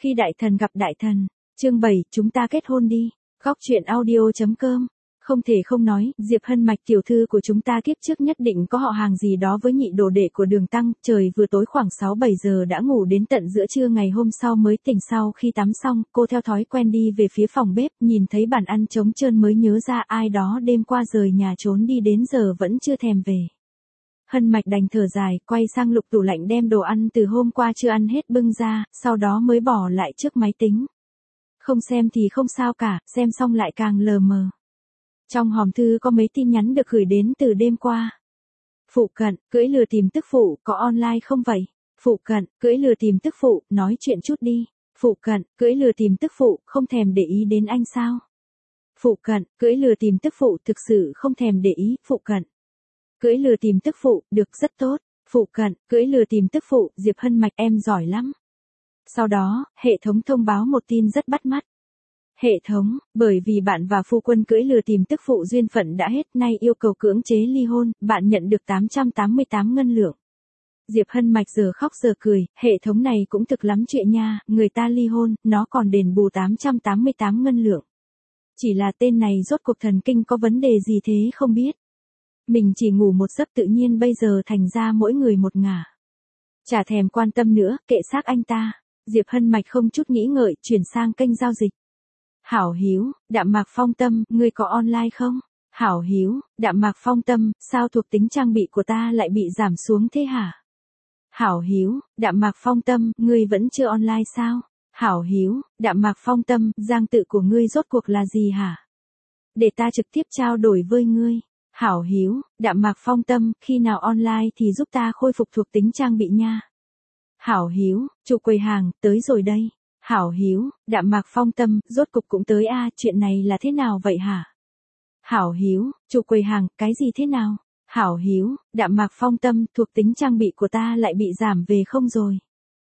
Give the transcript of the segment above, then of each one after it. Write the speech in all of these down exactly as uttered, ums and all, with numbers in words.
Khi đại thần gặp đại thần, chương bảy, chúng ta kết hôn đi. Góc truyện audio.com. Không thể không nói, Diệp Hân Mạch tiểu thư của chúng ta kiếp trước nhất định có họ hàng gì đó với nhị đồ đệ của Đường Tăng. Trời vừa tối khoảng sáu bảy giờ đã ngủ đến tận giữa trưa ngày hôm sau mới tỉnh. Sau khi tắm xong, cô theo thói quen đi về phía phòng bếp, nhìn thấy bàn ăn trống trơn mới nhớ ra ai đó đêm qua rời nhà trốn đi đến giờ vẫn chưa thèm về. Hân Mạch đành thở dài, quay sang lục tủ lạnh đem đồ ăn từ hôm qua chưa ăn hết bưng ra, sau đó mới bỏ lại trước máy tính. Không xem thì không sao cả, xem xong lại càng lờ mờ. Trong hòm thư có mấy tin nhắn được gửi đến từ đêm qua. Phụ cận, cưỡi lừa tìm tức phụ, có online không vậy? Phụ cận, cưỡi lừa tìm tức phụ, nói chuyện chút đi. Phụ cận, cưỡi lừa tìm tức phụ, không thèm để ý đến anh sao? Phụ cận, cưỡi lừa tìm tức phụ, thực sự không thèm để ý. Phụ cận, cưỡi lừa tìm tức phụ, được, rất tốt. Phụ cận, cưỡi lừa tìm tức phụ, Diệp Hân Mạch em giỏi lắm. Sau đó, hệ thống thông báo một tin rất bắt mắt. Hệ thống, bởi vì bạn và phu quân cưỡi lừa tìm tức phụ duyên phận đã hết, nay yêu cầu cưỡng chế ly hôn, bạn nhận được tám trăm tám mươi tám ngân lượng. Diệp Hân Mạch giờ khóc giờ cười, hệ thống này cũng thực lắm chuyện nha, người ta ly hôn, nó còn đền bù tám trăm tám mươi tám ngân lượng. Chỉ là tên này rốt cuộc thần kinh có vấn đề gì thế không biết. Mình chỉ ngủ một giấc tự nhiên bây giờ thành ra mỗi người một ngả. Chả thèm quan tâm nữa, kệ xác anh ta. Diệp Hân Mạch không chút nghĩ ngợi, chuyển sang kênh giao dịch. Hảo Hiếu, Đạm Mạc Phong Tâm, ngươi có online không? Hảo Hiếu, Đạm Mạc Phong Tâm, sao thuộc tính trang bị của ta lại bị giảm xuống thế hả? Hảo Hiếu, Đạm Mạc Phong Tâm, ngươi vẫn chưa online sao? Hảo Hiếu, Đạm Mạc Phong Tâm, giang tự của ngươi rốt cuộc là gì hả? Để ta trực tiếp trao đổi với ngươi. Hảo Hiếu, Đạm Mạc Phong Tâm, khi nào online thì giúp ta khôi phục thuộc tính trang bị nha. Hảo Hiếu, chủ quầy hàng, tới rồi đây. Hảo Hiếu, Đạm Mạc Phong Tâm, rốt cục cũng tới a, à, chuyện này là thế nào vậy hả? Hảo Hiếu, chủ quầy hàng, cái gì thế nào? Hảo Hiếu, Đạm Mạc Phong Tâm, thuộc tính trang bị của ta lại bị giảm về không rồi?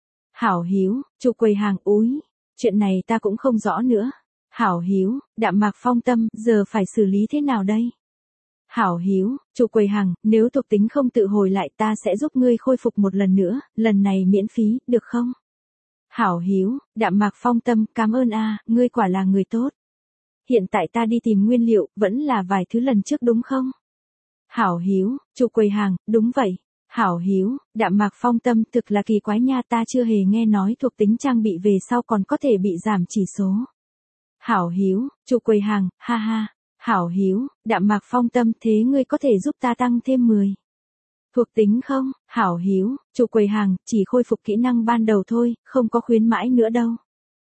Hảo Hiếu, chủ quầy hàng, úi, chuyện này ta cũng không rõ nữa. Hảo Hiếu, Đạm Mạc Phong Tâm, giờ phải xử lý thế nào đây? Hảo Hiếu, chủ quầy hàng, nếu thuộc tính không tự hồi lại ta sẽ giúp ngươi khôi phục một lần nữa, lần này miễn phí, được không? Hảo Hiếu, Đạm Mạc Phong Tâm, cảm ơn a, à, ngươi quả là người tốt. Hiện tại ta đi tìm nguyên liệu, vẫn là vài thứ lần trước đúng không? Hảo Hiếu, chủ quầy hàng, đúng vậy. Hảo Hiếu, Đạm Mạc Phong Tâm, thực là kỳ quái nha, ta chưa hề nghe nói thuộc tính trang bị về sau còn có thể bị giảm chỉ số. Hảo Hiếu, chủ quầy hàng, ha ha. Hảo Hiếu, Đạm Mạc Phong Tâm, thế ngươi có thể giúp ta tăng thêm mười thuộc tính không? Hảo Hiếu, chủ quầy hàng, chỉ khôi phục kỹ năng ban đầu thôi, không có khuyến mãi nữa đâu.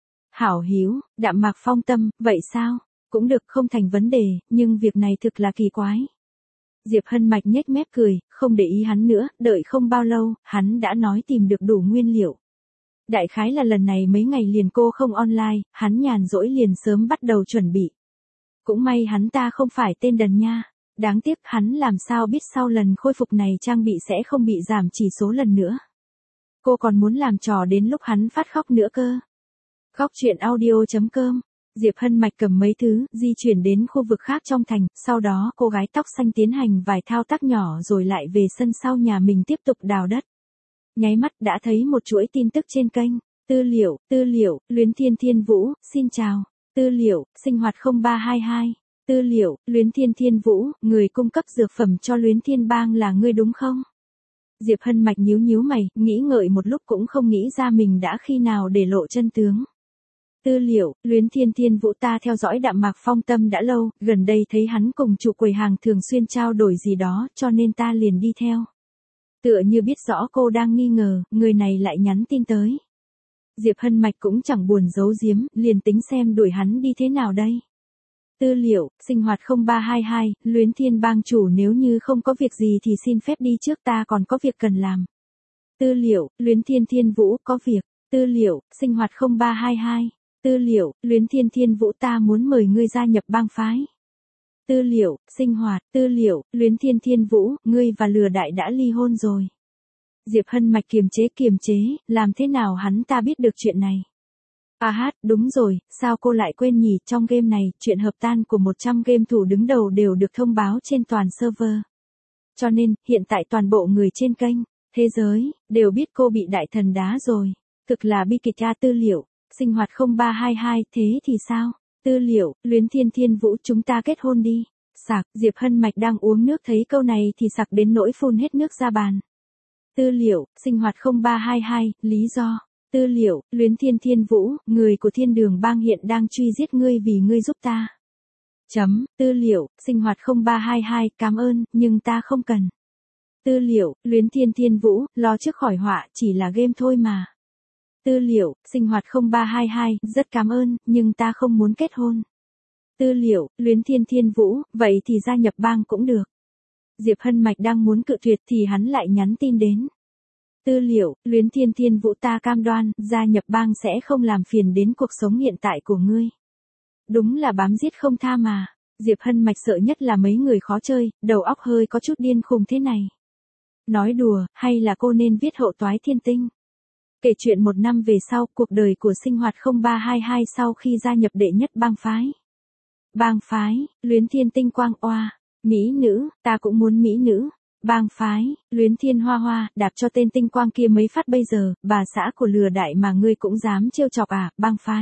Hảo Hiếu, Đạm Mạc Phong Tâm, vậy sao? Cũng được, không thành vấn đề, nhưng việc này thực là kỳ quái. Diệp Hân Mạch nhếch mép cười, không để ý hắn nữa, đợi không bao lâu, hắn đã nói tìm được đủ nguyên liệu. Đại khái là lần này mấy ngày liền cô không online, hắn nhàn rỗi liền sớm bắt đầu chuẩn bị. Cũng may hắn ta không phải tên đần nha. Đáng tiếc hắn làm sao biết sau lần khôi phục này trang bị sẽ không bị giảm chỉ số lần nữa. Cô còn muốn làm trò đến lúc hắn phát khóc nữa cơ. Góc truyện audio.com. Diệp Hân Mạch cầm mấy thứ, di chuyển đến khu vực khác trong thành, sau đó cô gái tóc xanh tiến hành vài thao tác nhỏ rồi lại về sân sau nhà mình tiếp tục đào đất. Nháy mắt đã thấy một chuỗi tin tức trên kênh. Tư liệu, tư liệu, Luyến Thiên Thiên Vũ, xin chào. Tư liệu, sinh hoạt không ba hai hai. Tư liệu, Luyến Thiên Thiên Vũ, người cung cấp dược phẩm cho Luyến Thiên Bang là ngươi đúng không? Diệp Hân Mạch nhíu nhíu mày, nghĩ ngợi một lúc cũng không nghĩ ra mình đã khi nào để lộ chân tướng. Tư liệu, Luyến Thiên Thiên Vũ, ta theo dõi Đạm Mạc Phong Tâm đã lâu, gần đây thấy hắn cùng chủ quầy hàng thường xuyên trao đổi gì đó, cho nên ta liền đi theo. Tựa như biết rõ cô đang nghi ngờ, người này lại nhắn tin tới. Diệp Hân Mạch cũng chẳng buồn giấu giếm, liền tính xem đuổi hắn đi thế nào đây. Tư liệu, sinh hoạt không ba hai hai, Luyến Thiên Bang chủ, nếu như không có việc gì thì xin phép đi trước, ta còn có việc cần làm. Tư liệu, Luyến Thiên Thiên Vũ, có việc. Tư liệu, sinh hoạt không ba hai hai. Tư liệu, Luyến Thiên Thiên Vũ, ta muốn mời ngươi gia nhập bang phái. Tư liệu, sinh hoạt, tư liệu, Luyến Thiên Thiên Vũ, ngươi và Lừa Đại đã ly hôn rồi. Diệp Hân Mạch kiềm chế kiềm chế, làm thế nào hắn ta biết được chuyện này? À hát, đúng rồi, sao cô lại quên nhỉ, trong game này, chuyện hợp tan của một trăm game thủ đứng đầu đều được thông báo trên toàn server. Cho nên, hiện tại toàn bộ người trên kênh, thế giới, đều biết cô bị đại thần đá rồi. Thực là bi kịch. A tư liệu, sinh hoạt không ba hai hai, thế thì sao? Tư liệu, Luyến Thiên Thiên Vũ chúng ta kết hôn đi. Sặc, Diệp Hân Mạch đang uống nước thấy câu này thì sặc đến nỗi phun hết nước ra bàn. Tư liệu, sinh hoạt không ba hai hai, lý do. Tư liệu, Luyến Thiên Thiên Vũ, người của Thiên Đường Bang hiện đang truy giết ngươi vì ngươi giúp ta. Chấm, tư liệu, sinh hoạt không ba hai hai, cảm ơn, nhưng ta không cần. Tư liệu, Luyến Thiên Thiên Vũ, lo trước khỏi họa, chỉ là game thôi mà. Tư liệu, sinh hoạt không ba hai hai, rất cảm ơn, nhưng ta không muốn kết hôn. Tư liệu, Luyến Thiên Thiên Vũ, vậy thì gia nhập bang cũng được. Diệp Hân Mạch đang muốn cự tuyệt thì hắn lại nhắn tin đến. Tư liệu, Luyến Thiên Thiên Vũ ta cam đoan, gia nhập bang sẽ không làm phiền đến cuộc sống hiện tại của ngươi. Đúng là bám giết không tha mà. Diệp Hân Mạch sợ nhất là mấy người khó chơi, đầu óc hơi có chút điên khùng thế này. Nói đùa, hay là cô nên viết hậu toái thiên tinh. Kể chuyện một năm về sau, cuộc đời của sinh hoạt không ba hai hai sau khi gia nhập đệ nhất bang phái. Bang phái, Luyến Thiên Tinh Quang oa, mỹ nữ, ta cũng muốn mỹ nữ. Bang phái, Luyến Thiên Hoa Hoa, đạp cho tên Tinh Quang kia mấy phát bây giờ, bà xã của lừa đại mà ngươi cũng dám trêu chọc à, bang phái.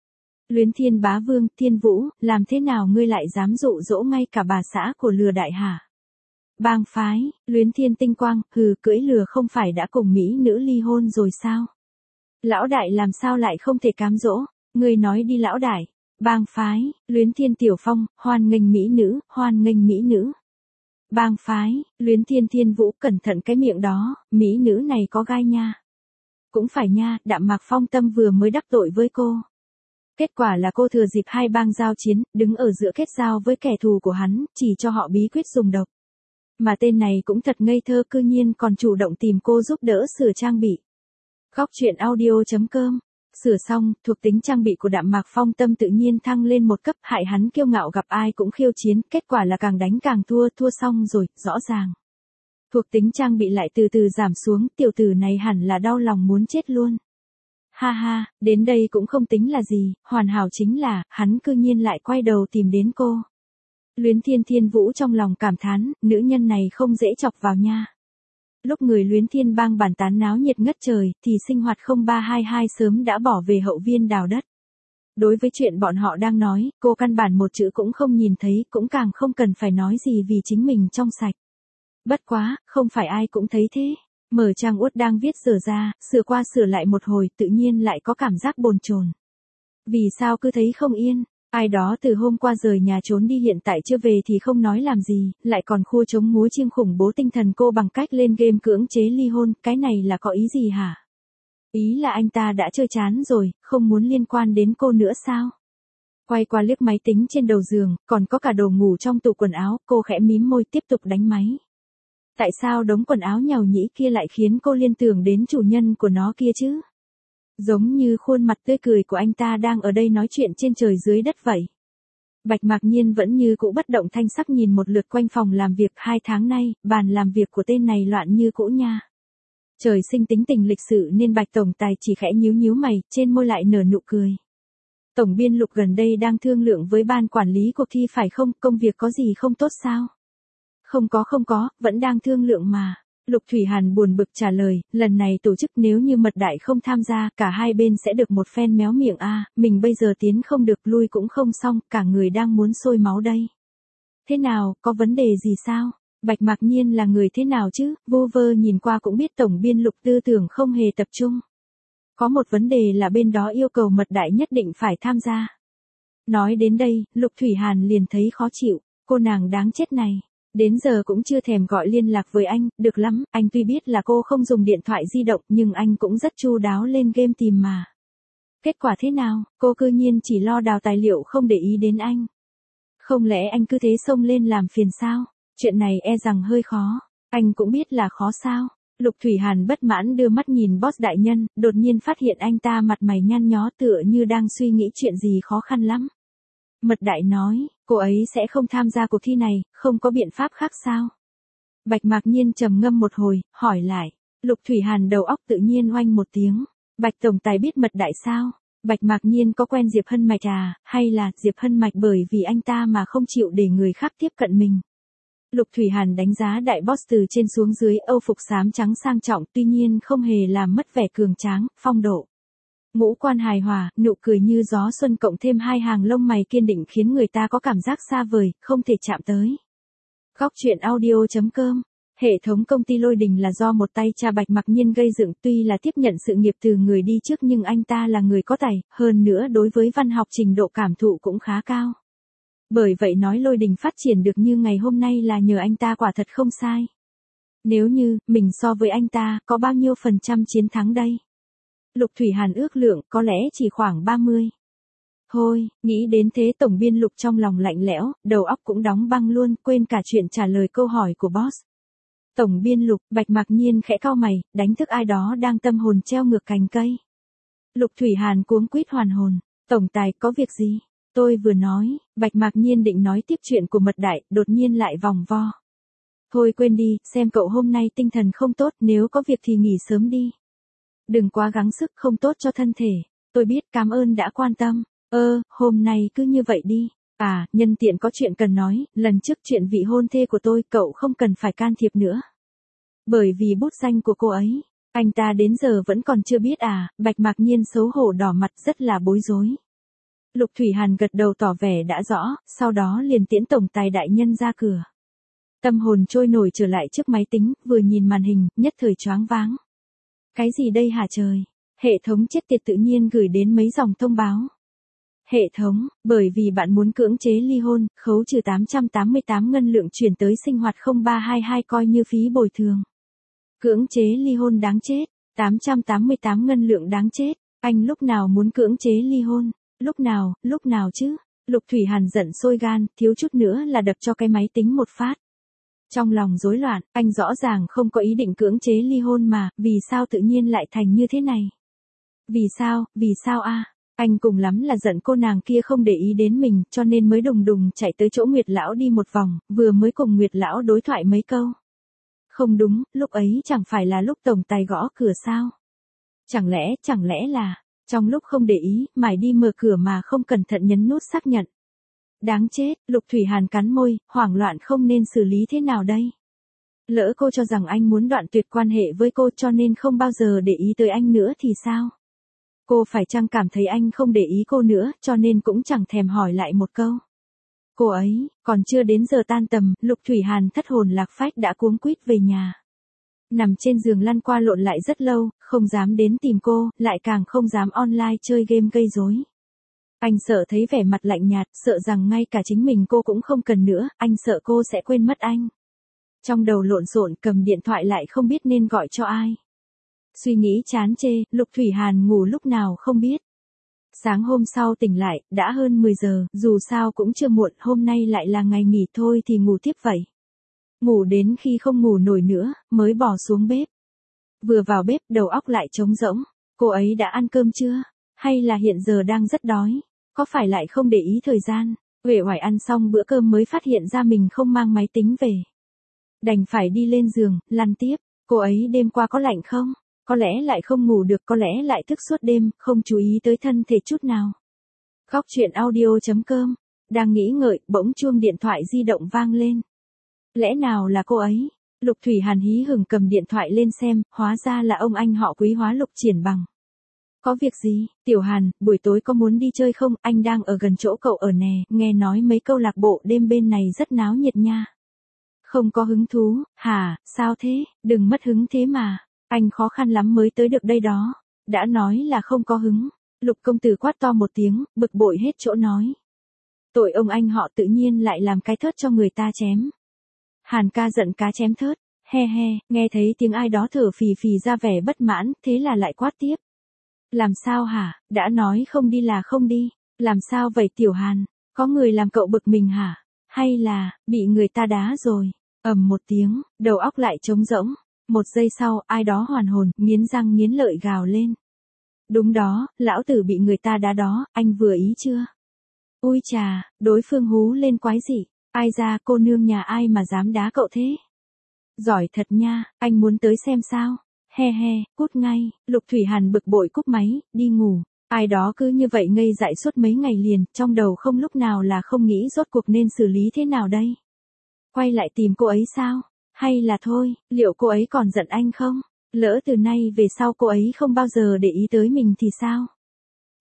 Luyến Thiên Bá Vương, Thiên Vũ, làm thế nào ngươi lại dám dụ dỗ ngay cả bà xã của lừa đại hả? Bang phái, Luyến Thiên Tinh Quang, hừ, cưỡi lừa không phải đã cùng mỹ nữ ly hôn rồi sao? Lão đại làm sao lại không thể cám dỗ, ngươi nói đi lão đại. Bang phái, Luyến Thiên Tiểu Phong, hoan nghênh mỹ nữ, hoan nghênh mỹ nữ. Bang phái, Luyến Thiên Thiên Vũ, cẩn thận cái miệng đó, mỹ nữ này có gai nha. Cũng phải nha, Đạm Mạc Phong Tâm vừa mới đắc tội với cô. Kết quả là cô thừa dịp hai bang giao chiến, đứng ở giữa kết giao với kẻ thù của hắn, chỉ cho họ bí quyết dùng độc. Mà tên này cũng thật ngây thơ, cư nhiên còn chủ động tìm cô giúp đỡ sửa trang bị. Góc truyện audio chấm com. Sửa xong, thuộc tính trang bị của Đạm Mạc Phong Tâm tự nhiên thăng lên một cấp, hại hắn kiêu ngạo gặp ai cũng khiêu chiến, kết quả là càng đánh càng thua, thua xong rồi, rõ ràng. Thuộc tính trang bị lại từ từ giảm xuống, tiểu tử này hẳn là đau lòng muốn chết luôn. Ha ha, đến đây cũng không tính là gì, hoàn hảo chính là, hắn cư nhiên lại quay đầu tìm đến cô. Luyến Thiên Thiên Vũ trong lòng cảm thán, nữ nhân này không dễ chọc vào nha. Lúc người Luyến Thiên Bang bàn tán náo nhiệt ngất trời, thì sinh hoạt không ba hai hai sớm đã bỏ về hậu viên đào đất. Đối với chuyện bọn họ đang nói, cô căn bản một chữ cũng không nhìn thấy, cũng càng không cần phải nói gì vì chính mình trong sạch. Bất quá, không phải ai cũng thấy thế. Mở trang Uất đang viết sửa ra, sửa qua sửa lại một hồi, tự nhiên lại có cảm giác bồn chồn. Vì sao cứ thấy không yên? Ai đó từ hôm qua rời nhà trốn đi hiện tại chưa về thì không nói làm gì, lại còn khua trống múa chiêng khủng bố tinh thần cô bằng cách lên game cưỡng chế ly hôn, cái này là có ý gì hả? Ý là anh ta đã chơi chán rồi, không muốn liên quan đến cô nữa sao? Quay qua liếc máy tính trên đầu giường, còn có cả đồ ngủ trong tủ quần áo, cô khẽ mím môi tiếp tục đánh máy. Tại sao đống quần áo nhàu nhĩ kia lại khiến cô liên tưởng đến chủ nhân của nó kia chứ? Giống như khuôn mặt tươi cười của anh ta đang ở đây nói chuyện trên trời dưới đất vậy. Bạch Mạc Nhiên vẫn như cũ bất động thanh sắc nhìn một lượt quanh phòng làm việc. Hai tháng nay, bàn làm việc của tên này loạn như cũ nha. Trời sinh tính tình lịch sự nên Bạch Tổng Tài chỉ khẽ nhíu nhíu mày, trên môi lại nở nụ cười. Tổng biên Lục gần đây đang thương lượng với ban quản lý cuộc thi phải không, công việc có gì không tốt sao? Không có không có, vẫn đang thương lượng mà. Lục Thủy Hàn buồn bực trả lời, lần này tổ chức nếu như Mật Đại không tham gia, cả hai bên sẽ được một phen méo miệng a, à, mình bây giờ tiến không được lui cũng không xong, cả người đang muốn sôi máu đây. Thế nào, có vấn đề gì sao? Bạch Mạc Nhiên là người thế nào chứ, vô vơ nhìn qua cũng biết tổng biên Lục tư tưởng không hề tập trung. Có một vấn đề là bên đó yêu cầu Mật Đại nhất định phải tham gia. Nói đến đây, Lục Thủy Hàn liền thấy khó chịu, cô nàng đáng chết này. Đến giờ cũng chưa thèm gọi liên lạc với anh, được lắm, anh tuy biết là cô không dùng điện thoại di động nhưng anh cũng rất chu đáo lên game tìm mà. Kết quả thế nào, cô cư nhiên chỉ lo đào tài liệu không để ý đến anh. Không lẽ anh cứ thế xông lên làm phiền sao? Chuyện này e rằng hơi khó, anh cũng biết là khó sao. Lục Thủy Hàn bất mãn đưa mắt nhìn boss đại nhân, đột nhiên phát hiện anh ta mặt mày nhăn nhó tựa như đang suy nghĩ chuyện gì khó khăn lắm. Mật Đại nói, cô ấy sẽ không tham gia cuộc thi này, không có biện pháp khác sao? Bạch Mạc Nhiên trầm ngâm một hồi, hỏi lại. Lục Thủy Hàn đầu óc tự nhiên oanh một tiếng. Bạch Tổng Tài biết Mật Đại sao? Bạch Mạc Nhiên có quen Diệp Hân Mạch à, hay là Diệp Hân Mạch bởi vì anh ta mà không chịu để người khác tiếp cận mình? Lục Thủy Hàn đánh giá đại boss từ trên xuống dưới, âu phục xám trắng sang trọng, tuy nhiên không hề làm mất vẻ cường tráng, phong độ. Ngũ quan hài hòa, nụ cười như gió xuân cộng thêm hai hàng lông mày kiên định khiến người ta có cảm giác xa vời, không thể chạm tới. Góc truyện audio.com. Hệ thống công ty Lôi Đình là do một tay cha Bạch Mặc Nhiên gây dựng, tuy là tiếp nhận sự nghiệp từ người đi trước nhưng anh ta là người có tài, hơn nữa đối với văn học trình độ cảm thụ cũng khá cao. Bởi vậy nói Lôi Đình phát triển được như ngày hôm nay là nhờ anh ta quả thật không sai. Nếu như, mình so với anh ta, có bao nhiêu phần trăm chiến thắng đây? Lục Thủy Hàn ước lượng, có lẽ chỉ khoảng ba mươi. Thôi, nghĩ đến thế tổng biên Lục trong lòng lạnh lẽo, đầu óc cũng đóng băng luôn, quên cả chuyện trả lời câu hỏi của boss. Tổng biên Lục, Bạch Mặc Nhiên khẽ cau mày, đánh thức ai đó đang tâm hồn treo ngược cành cây. Lục Thủy Hàn cuống quýt hoàn hồn, tổng tài có việc gì? Tôi vừa nói, Bạch Mặc Nhiên định nói tiếp chuyện của Mật Đại, đột nhiên lại vòng vo. Thôi quên đi, xem cậu hôm nay tinh thần không tốt, nếu có việc thì nghỉ sớm đi. Đừng quá gắng sức, không tốt cho thân thể. Tôi biết, cảm ơn đã quan tâm. Ơ, hôm nay cứ như vậy đi. À, nhân tiện có chuyện cần nói, lần trước chuyện vị hôn thê của tôi, cậu không cần phải can thiệp nữa. Bởi vì bút danh của cô ấy, anh ta đến giờ vẫn còn chưa biết à, Bạch Mặc Nhiên xấu hổ đỏ mặt rất là bối rối. Lục Thủy Hàn gật đầu tỏ vẻ đã rõ, sau đó liền tiễn tổng tài đại nhân ra cửa. Tâm hồn trôi nổi trở lại trước máy tính, vừa nhìn màn hình, nhất thời choáng váng. Cái gì đây hả trời? Hệ thống chết tiệt tự nhiên gửi đến mấy dòng thông báo. Hệ thống, bởi vì bạn muốn cưỡng chế ly hôn, khấu trừ tám trăm tám mươi tám ngân lượng chuyển tới sinh hoạt không ba hai hai coi như phí bồi thường. Cưỡng chế ly hôn đáng chết, tám trăm tám mươi tám ngân lượng đáng chết, anh lúc nào muốn cưỡng chế ly hôn, lúc nào, lúc nào chứ? Lục Thủy Hàn giận sôi gan, thiếu chút nữa là đập cho cái máy tính một phát. Trong lòng rối loạn, anh rõ ràng không có ý định cưỡng chế ly hôn mà, vì sao tự nhiên lại thành như thế này? Vì sao, vì sao a? Anh cùng lắm là giận cô nàng kia không để ý đến mình, cho nên mới đùng đùng chạy tới chỗ Nguyệt Lão đi một vòng, vừa mới cùng Nguyệt Lão đối thoại mấy câu. Không đúng, lúc ấy chẳng phải là lúc tổng tài gõ cửa sao? Chẳng lẽ, chẳng lẽ là, trong lúc không để ý, mải đi mở cửa mà không cẩn thận nhấn nút xác nhận. Đáng chết, Lục Thủy Hàn cắn môi, hoảng loạn không nên xử lý thế nào đây? Lỡ cô cho rằng anh muốn đoạn tuyệt quan hệ với cô cho nên không bao giờ để ý tới anh nữa thì sao? Cô phải chăng cảm thấy anh không để ý cô nữa cho nên cũng chẳng thèm hỏi lại một câu. Cô ấy, còn chưa đến giờ tan tầm, Lục Thủy Hàn thất hồn lạc phách đã cuống quýt về nhà. Nằm trên giường lăn qua lộn lại rất lâu, không dám đến tìm cô, lại càng không dám online chơi game gây rối. Anh sợ thấy vẻ mặt lạnh nhạt, sợ rằng ngay cả chính mình cô cũng không cần nữa, anh sợ cô sẽ quên mất anh. Trong đầu lộn xộn cầm điện thoại lại không biết nên gọi cho ai. Suy nghĩ chán chê, Lục Thủy Hàn ngủ lúc nào không biết. Sáng hôm sau tỉnh lại, đã hơn mười giờ, dù sao cũng chưa muộn, hôm nay lại là ngày nghỉ thôi thì ngủ tiếp vậy. Ngủ đến khi không ngủ nổi nữa, mới bỏ xuống bếp. Vừa vào bếp, đầu óc lại trống rỗng. Cô ấy đã ăn cơm chưa? Hay là hiện giờ đang rất đói? Có phải lại không để ý thời gian? Uể oải ăn xong bữa cơm mới phát hiện ra mình không mang máy tính về. Đành phải đi lên giường, lăn tiếp. Cô ấy đêm qua có lạnh không? Có lẽ lại không ngủ được, có lẽ lại thức suốt đêm, không chú ý tới thân thể chút nào. Góc truyện audio.com. Đang nghĩ ngợi, bỗng chuông điện thoại di động vang lên. Lẽ nào là cô ấy? Lục Thủy Hàn hí hửng cầm điện thoại lên xem, hóa ra là ông anh họ Quý Hóa Lục Triển Bằng. Có việc gì? Tiểu Hàn, buổi tối có muốn đi chơi không? Anh đang ở gần chỗ cậu ở nè, nghe nói mấy câu lạc bộ đêm bên này rất náo nhiệt nha. Không có hứng thú, hả, sao thế? Đừng mất hứng thế mà. Anh khó khăn lắm mới tới được đây đó. Đã nói là không có hứng. Lục công tử quát to một tiếng, bực bội hết chỗ nói. Tội ông anh họ tự nhiên lại làm cái thớt cho người ta chém. Hàn ca giận cá chém thớt, he he, nghe thấy tiếng ai đó thở phì phì ra vẻ bất mãn, thế là lại quát tiếp. Làm sao hả, đã nói không đi là không đi, làm sao vậy Tiểu Hàn, có người làm cậu bực mình hả, hay là, bị người ta đá rồi, ầm một tiếng, đầu óc lại trống rỗng, một giây sau, ai đó hoàn hồn, nghiến răng nghiến lợi gào lên. Đúng đó, lão tử bị người ta đá đó, anh vừa ý chưa? Ui chà, đối phương hú lên quái dị, ai ra cô nương nhà ai mà dám đá cậu thế? Giỏi thật nha, anh muốn tới xem sao? He he, cút ngay, Lục Thủy Hàn bực bội cúp máy, đi ngủ. Ai đó cứ như vậy ngây dại suốt mấy ngày liền, trong đầu không lúc nào là không nghĩ rốt cuộc nên xử lý thế nào đây? Quay lại tìm cô ấy sao? Hay là thôi, liệu cô ấy còn giận anh không? Lỡ từ nay về sau cô ấy không bao giờ để ý tới mình thì sao?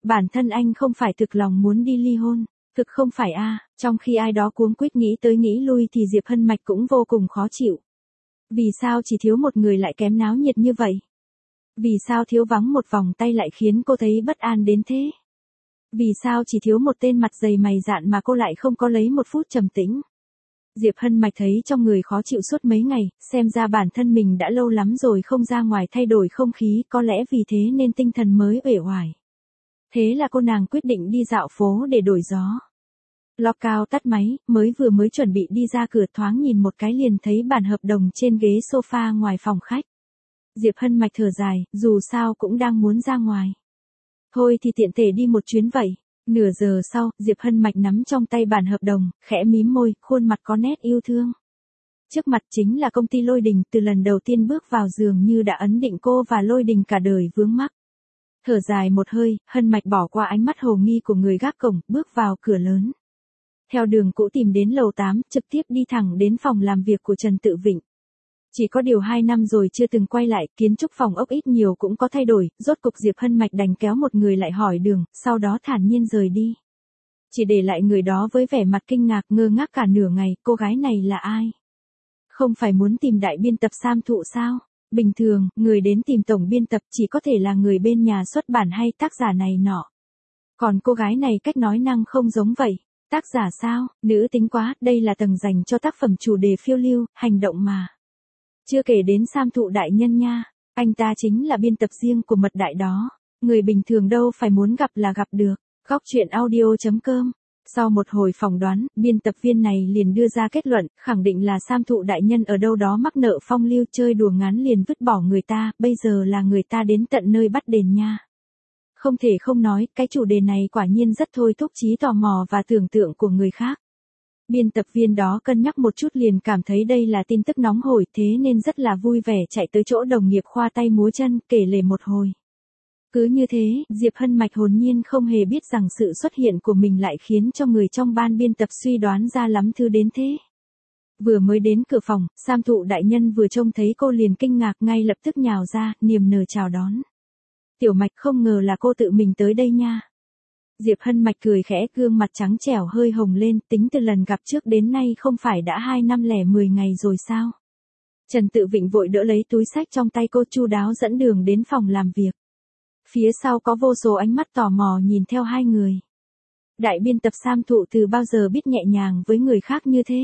Bản thân anh không phải thực lòng muốn đi ly hôn. Thực không phải a, trong khi ai đó cuống quýt nghĩ tới nghĩ lui thì Diệp Hân Mạch cũng vô cùng khó chịu. Vì sao chỉ thiếu một người lại kém náo nhiệt như vậy? Vì sao thiếu vắng một vòng tay lại khiến cô thấy bất an đến thế? Vì sao chỉ thiếu một tên mặt dày mày dạn mà cô lại không có lấy một phút trầm tĩnh? Diệp Hân Mạch thấy trong người khó chịu suốt mấy ngày, xem ra bản thân mình đã lâu lắm rồi không ra ngoài thay đổi không khí, có lẽ vì thế nên tinh thần mới uể oải. Thế là cô nàng quyết định đi dạo phố để đổi gió. Lock cao tắt máy, mới vừa mới chuẩn bị đi ra cửa thoáng nhìn một cái liền thấy bản hợp đồng trên ghế sofa ngoài phòng khách. Diệp Hân Mạch thở dài, dù sao cũng đang muốn ra ngoài. Thôi thì tiện thể đi một chuyến vậy. Nửa giờ sau, Diệp Hân Mạch nắm trong tay bản hợp đồng, khẽ mím môi, khuôn mặt có nét yêu thương. Trước mặt chính là công ty Lôi Đình, từ lần đầu tiên bước vào dường như đã ấn định cô và Lôi Đình cả đời vướng mắc. Thở dài một hơi, Hân Mạch bỏ qua ánh mắt hồ nghi của người gác cổng, bước vào cửa lớn. Theo đường cũ tìm đến lầu tám, trực tiếp đi thẳng đến phòng làm việc của Trần Tự Vịnh. Chỉ có điều hai năm rồi chưa từng quay lại, kiến trúc phòng ốc ít nhiều cũng có thay đổi, rốt cục Diệp Hân Mạch đành kéo một người lại hỏi đường, sau đó thản nhiên rời đi. Chỉ để lại người đó với vẻ mặt kinh ngạc ngơ ngác cả nửa ngày, cô gái này là ai? Không phải muốn tìm đại biên tập Sam Thụ sao? Bình thường, người đến tìm tổng biên tập chỉ có thể là người bên nhà xuất bản hay tác giả này nọ. Còn cô gái này cách nói năng không giống vậy. Tác giả sao? Nữ tính quá, đây là tầng dành cho tác phẩm chủ đề phiêu lưu, hành động mà. Chưa kể đến Sam Thụ đại nhân nha, anh ta chính là biên tập riêng của Mật Đại đó. Người bình thường đâu phải muốn gặp là gặp được. Góc truyện audio chấm com. Sau một hồi phỏng đoán, biên tập viên này liền đưa ra kết luận, khẳng định là Sam Thụ đại nhân ở đâu đó mắc nợ phong lưu chơi đùa ngắn liền vứt bỏ người ta, bây giờ là người ta đến tận nơi bắt đền nha. Không thể không nói, cái chủ đề này quả nhiên rất thôi thúc trí tò mò và tưởng tượng của người khác. Biên tập viên đó cân nhắc một chút liền cảm thấy đây là tin tức nóng hổi thế nên rất là vui vẻ chạy tới chỗ đồng nghiệp khoa tay múa chân kể lể một hồi. Cứ như thế, Diệp Hân Mạch hồn nhiên không hề biết rằng sự xuất hiện của mình lại khiến cho người trong ban biên tập suy đoán ra lắm thứ đến thế. Vừa mới đến cửa phòng, Sam Thụ đại nhân vừa trông thấy cô liền kinh ngạc ngay lập tức nhào ra, niềm nở chào đón. Tiểu Mạch không ngờ là cô tự mình tới đây nha. Diệp Hân Mạch cười khẽ, gương mặt trắng trẻo hơi hồng lên, tính từ lần gặp trước đến nay không phải đã hai năm lẻ mười ngày rồi sao? Trần Tự Vịnh vội đỡ lấy túi sách trong tay cô chu đáo dẫn đường đến phòng làm việc. Phía sau có vô số ánh mắt tò mò nhìn theo hai người. Đại biên tập Sam Thụ từ bao giờ biết nhẹ nhàng với người khác như thế?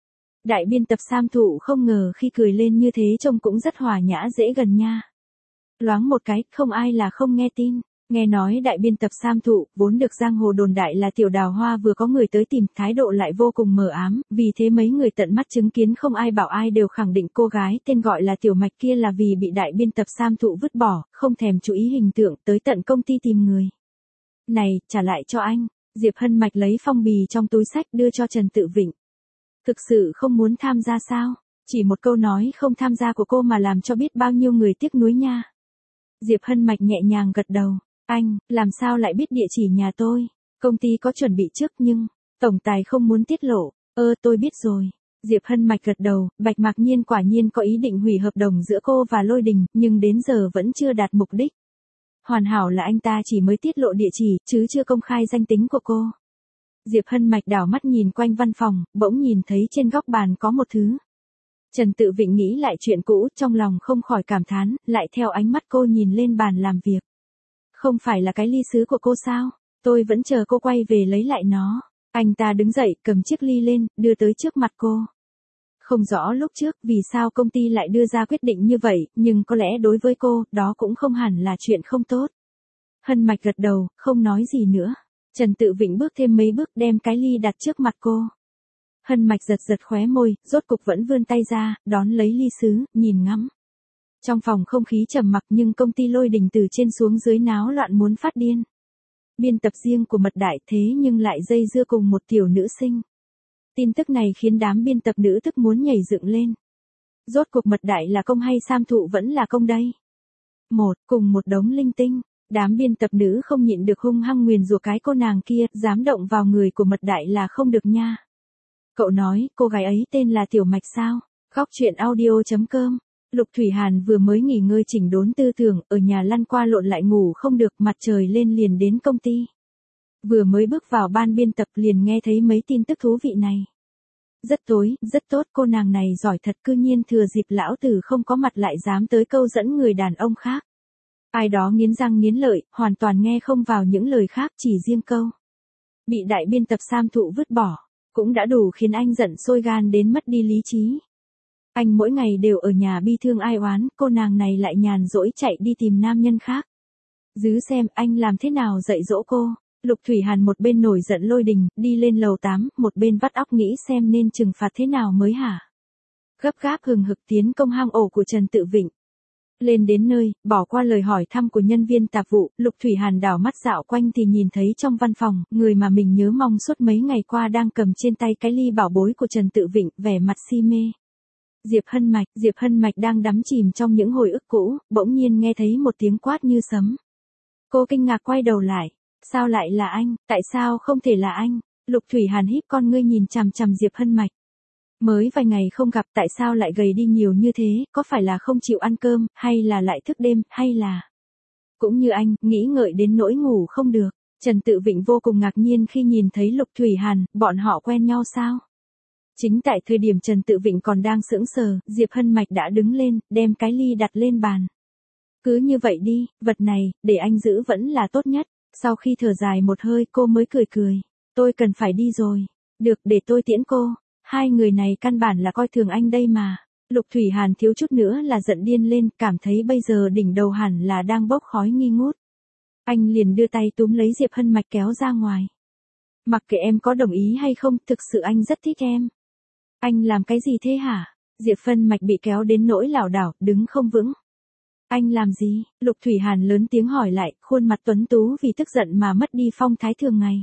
Đại biên tập Sam Thụ không ngờ khi cười lên như thế trông cũng rất hòa nhã dễ gần nha. Loáng một cái, không ai là không nghe tin. Nghe nói đại biên tập Sam Thụ, vốn được giang hồ đồn đại là tiểu đào hoa vừa có người tới tìm, thái độ lại vô cùng mờ ám, vì thế mấy người tận mắt chứng kiến không ai bảo ai đều khẳng định cô gái tên gọi là Tiểu Mạch kia là vì bị đại biên tập Sam Thụ vứt bỏ, không thèm chú ý hình tượng, tới tận công ty tìm người. Này, trả lại cho anh. Diệp Hân Mạch lấy phong bì trong túi sách đưa cho Trần Tự Vịnh. Thực sự không muốn tham gia sao? Chỉ một câu nói không tham gia của cô mà làm cho biết bao nhiêu người tiếc nuối nha. Diệp Hân Mạch nhẹ nhàng gật đầu. Anh, làm sao lại biết địa chỉ nhà tôi? Công ty có chuẩn bị trước nhưng, tổng tài không muốn tiết lộ. Ơ tôi biết rồi. Diệp Hân Mạch gật đầu, Bạch Mạc Nhiên quả nhiên có ý định hủy hợp đồng giữa cô và Lôi Đình, nhưng đến giờ vẫn chưa đạt mục đích. Hoàn hảo là anh ta chỉ mới tiết lộ địa chỉ, chứ chưa công khai danh tính của cô. Diệp Hân Mạch đảo mắt nhìn quanh văn phòng, bỗng nhìn thấy trên góc bàn có một thứ. Trần Tự Vịnh nghĩ lại chuyện cũ, trong lòng không khỏi cảm thán, lại theo ánh mắt cô nhìn lên bàn làm việc. Không phải là cái ly sứ của cô sao? Tôi vẫn chờ cô quay về lấy lại nó. Anh ta đứng dậy, cầm chiếc ly lên, đưa tới trước mặt cô. Không rõ lúc trước vì sao công ty lại đưa ra quyết định như vậy, nhưng có lẽ đối với cô, đó cũng không hẳn là chuyện không tốt. Hân Mạch gật đầu, không nói gì nữa. Trần Tự Vịnh bước thêm mấy bước đem cái ly đặt trước mặt cô. Hân Mạch giật giật khóe môi, rốt cục vẫn vươn tay ra, đón lấy ly sứ, nhìn ngắm. Trong phòng không khí trầm mặc nhưng công ty Lôi Đình từ trên xuống dưới náo loạn muốn phát điên. Biên tập riêng của Mật Đại thế nhưng lại dây dưa cùng một tiểu nữ sinh. Tin tức này khiến đám biên tập nữ tức muốn nhảy dựng lên. Rốt cuộc Mật Đại là công hay Sam Thụ vẫn là công đây? Một, cùng một đống linh tinh. Đám biên tập nữ không nhịn được hung hăng nguyền rủa cái cô nàng kia, dám động vào người của Mật Đại là không được nha. Cậu nói, cô gái ấy tên là Tiểu Mạch sao? Góc truyện audio chấm com Lục Thủy Hàn vừa mới nghỉ ngơi chỉnh đốn tư tưởng, ở nhà lăn qua lộn lại ngủ không được, mặt trời lên liền đến công ty. Vừa mới bước vào ban biên tập liền nghe thấy mấy tin tức thú vị này. Rất tối, rất tốt, cô nàng này giỏi thật, cư nhiên thừa dịp lão tử không có mặt lại dám tới câu dẫn người đàn ông khác. Ai đó nghiến răng nghiến lợi, hoàn toàn nghe không vào những lời khác, chỉ riêng câu. Bị đại biên tập Sam Thụ vứt bỏ, cũng đã đủ khiến anh giận sôi gan đến mất đi lý trí. Anh mỗi ngày đều ở nhà bi thương ai oán, cô nàng này lại nhàn rỗi chạy đi tìm nam nhân khác. Dứ xem anh làm thế nào dạy dỗ cô. Lục Thủy Hàn một bên nổi giận lôi đình, đi lên lầu tám, một bên vắt óc nghĩ xem nên trừng phạt thế nào mới hả. Gấp gáp hừng hực tiến công hang ổ của Trần Tự Vịnh. Lên đến nơi, bỏ qua lời hỏi thăm của nhân viên tạp vụ, Lục Thủy Hàn đảo mắt dạo quanh thì nhìn thấy trong văn phòng, người mà mình nhớ mong suốt mấy ngày qua đang cầm trên tay cái ly bảo bối của Trần Tự Vịnh, vẻ mặt si mê. Diệp Hân Mạch, Diệp Hân Mạch đang đắm chìm trong những hồi ức cũ, bỗng nhiên nghe thấy một tiếng quát như sấm. Cô kinh ngạc quay đầu lại. Sao lại là anh, tại sao không thể là anh? Lục Thủy Hàn híp con ngươi nhìn chằm chằm Diệp Hân Mạch. Mới vài ngày không gặp, tại sao lại gầy đi nhiều như thế, có phải là không chịu ăn cơm, hay là lại thức đêm, hay là... Cũng như anh, nghĩ ngợi đến nỗi ngủ không được. Trần Tự Vịnh vô cùng ngạc nhiên khi nhìn thấy Lục Thủy Hàn, bọn họ quen nhau sao? Chính tại thời điểm Trần Tự Vịnh còn đang sững sờ, Diệp Hân Mạch đã đứng lên, đem cái ly đặt lên bàn. Cứ như vậy đi, vật này, để anh giữ vẫn là tốt nhất. Sau khi thở dài một hơi cô mới cười cười. Tôi cần phải đi rồi. Được, để tôi tiễn cô. Hai người này căn bản là coi thường anh đây mà. Lục Thủy Hàn thiếu chút nữa là giận điên lên, cảm thấy bây giờ đỉnh đầu hẳn là đang bốc khói nghi ngút. Anh liền đưa tay túm lấy Diệp Hân Mạch kéo ra ngoài. Mặc kệ em có đồng ý hay không, thực sự anh rất thích em. Anh làm cái gì thế hả? Diệp Hân Mạch bị kéo đến nỗi lảo đảo, đứng không vững. Anh làm gì? Lục Thủy Hàn lớn tiếng hỏi lại, khuôn mặt tuấn tú vì tức giận mà mất đi phong thái thường ngày.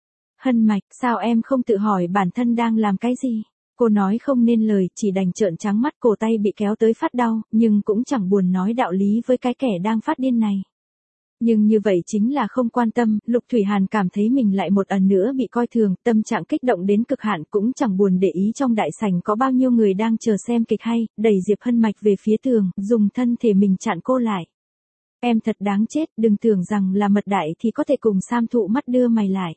Hân Mạch, sao em không tự hỏi bản thân đang làm cái gì? Cô nói không nên lời, chỉ đành trợn trắng mắt, cổ tay bị kéo tới phát đau, nhưng cũng chẳng buồn nói đạo lý với cái kẻ đang phát điên này. Nhưng như vậy chính là không quan tâm, Lục Thủy Hàn cảm thấy mình lại một lần nữa bị coi thường, tâm trạng kích động đến cực hạn, cũng chẳng buồn để ý trong đại sảnh có bao nhiêu người đang chờ xem kịch hay, đẩy Diệp Hân Mạch về phía tường, dùng thân thể mình chặn cô lại. Em thật đáng chết, đừng tưởng rằng là mật đại thì có thể cùng Sam Thụ mắt đưa mày lại.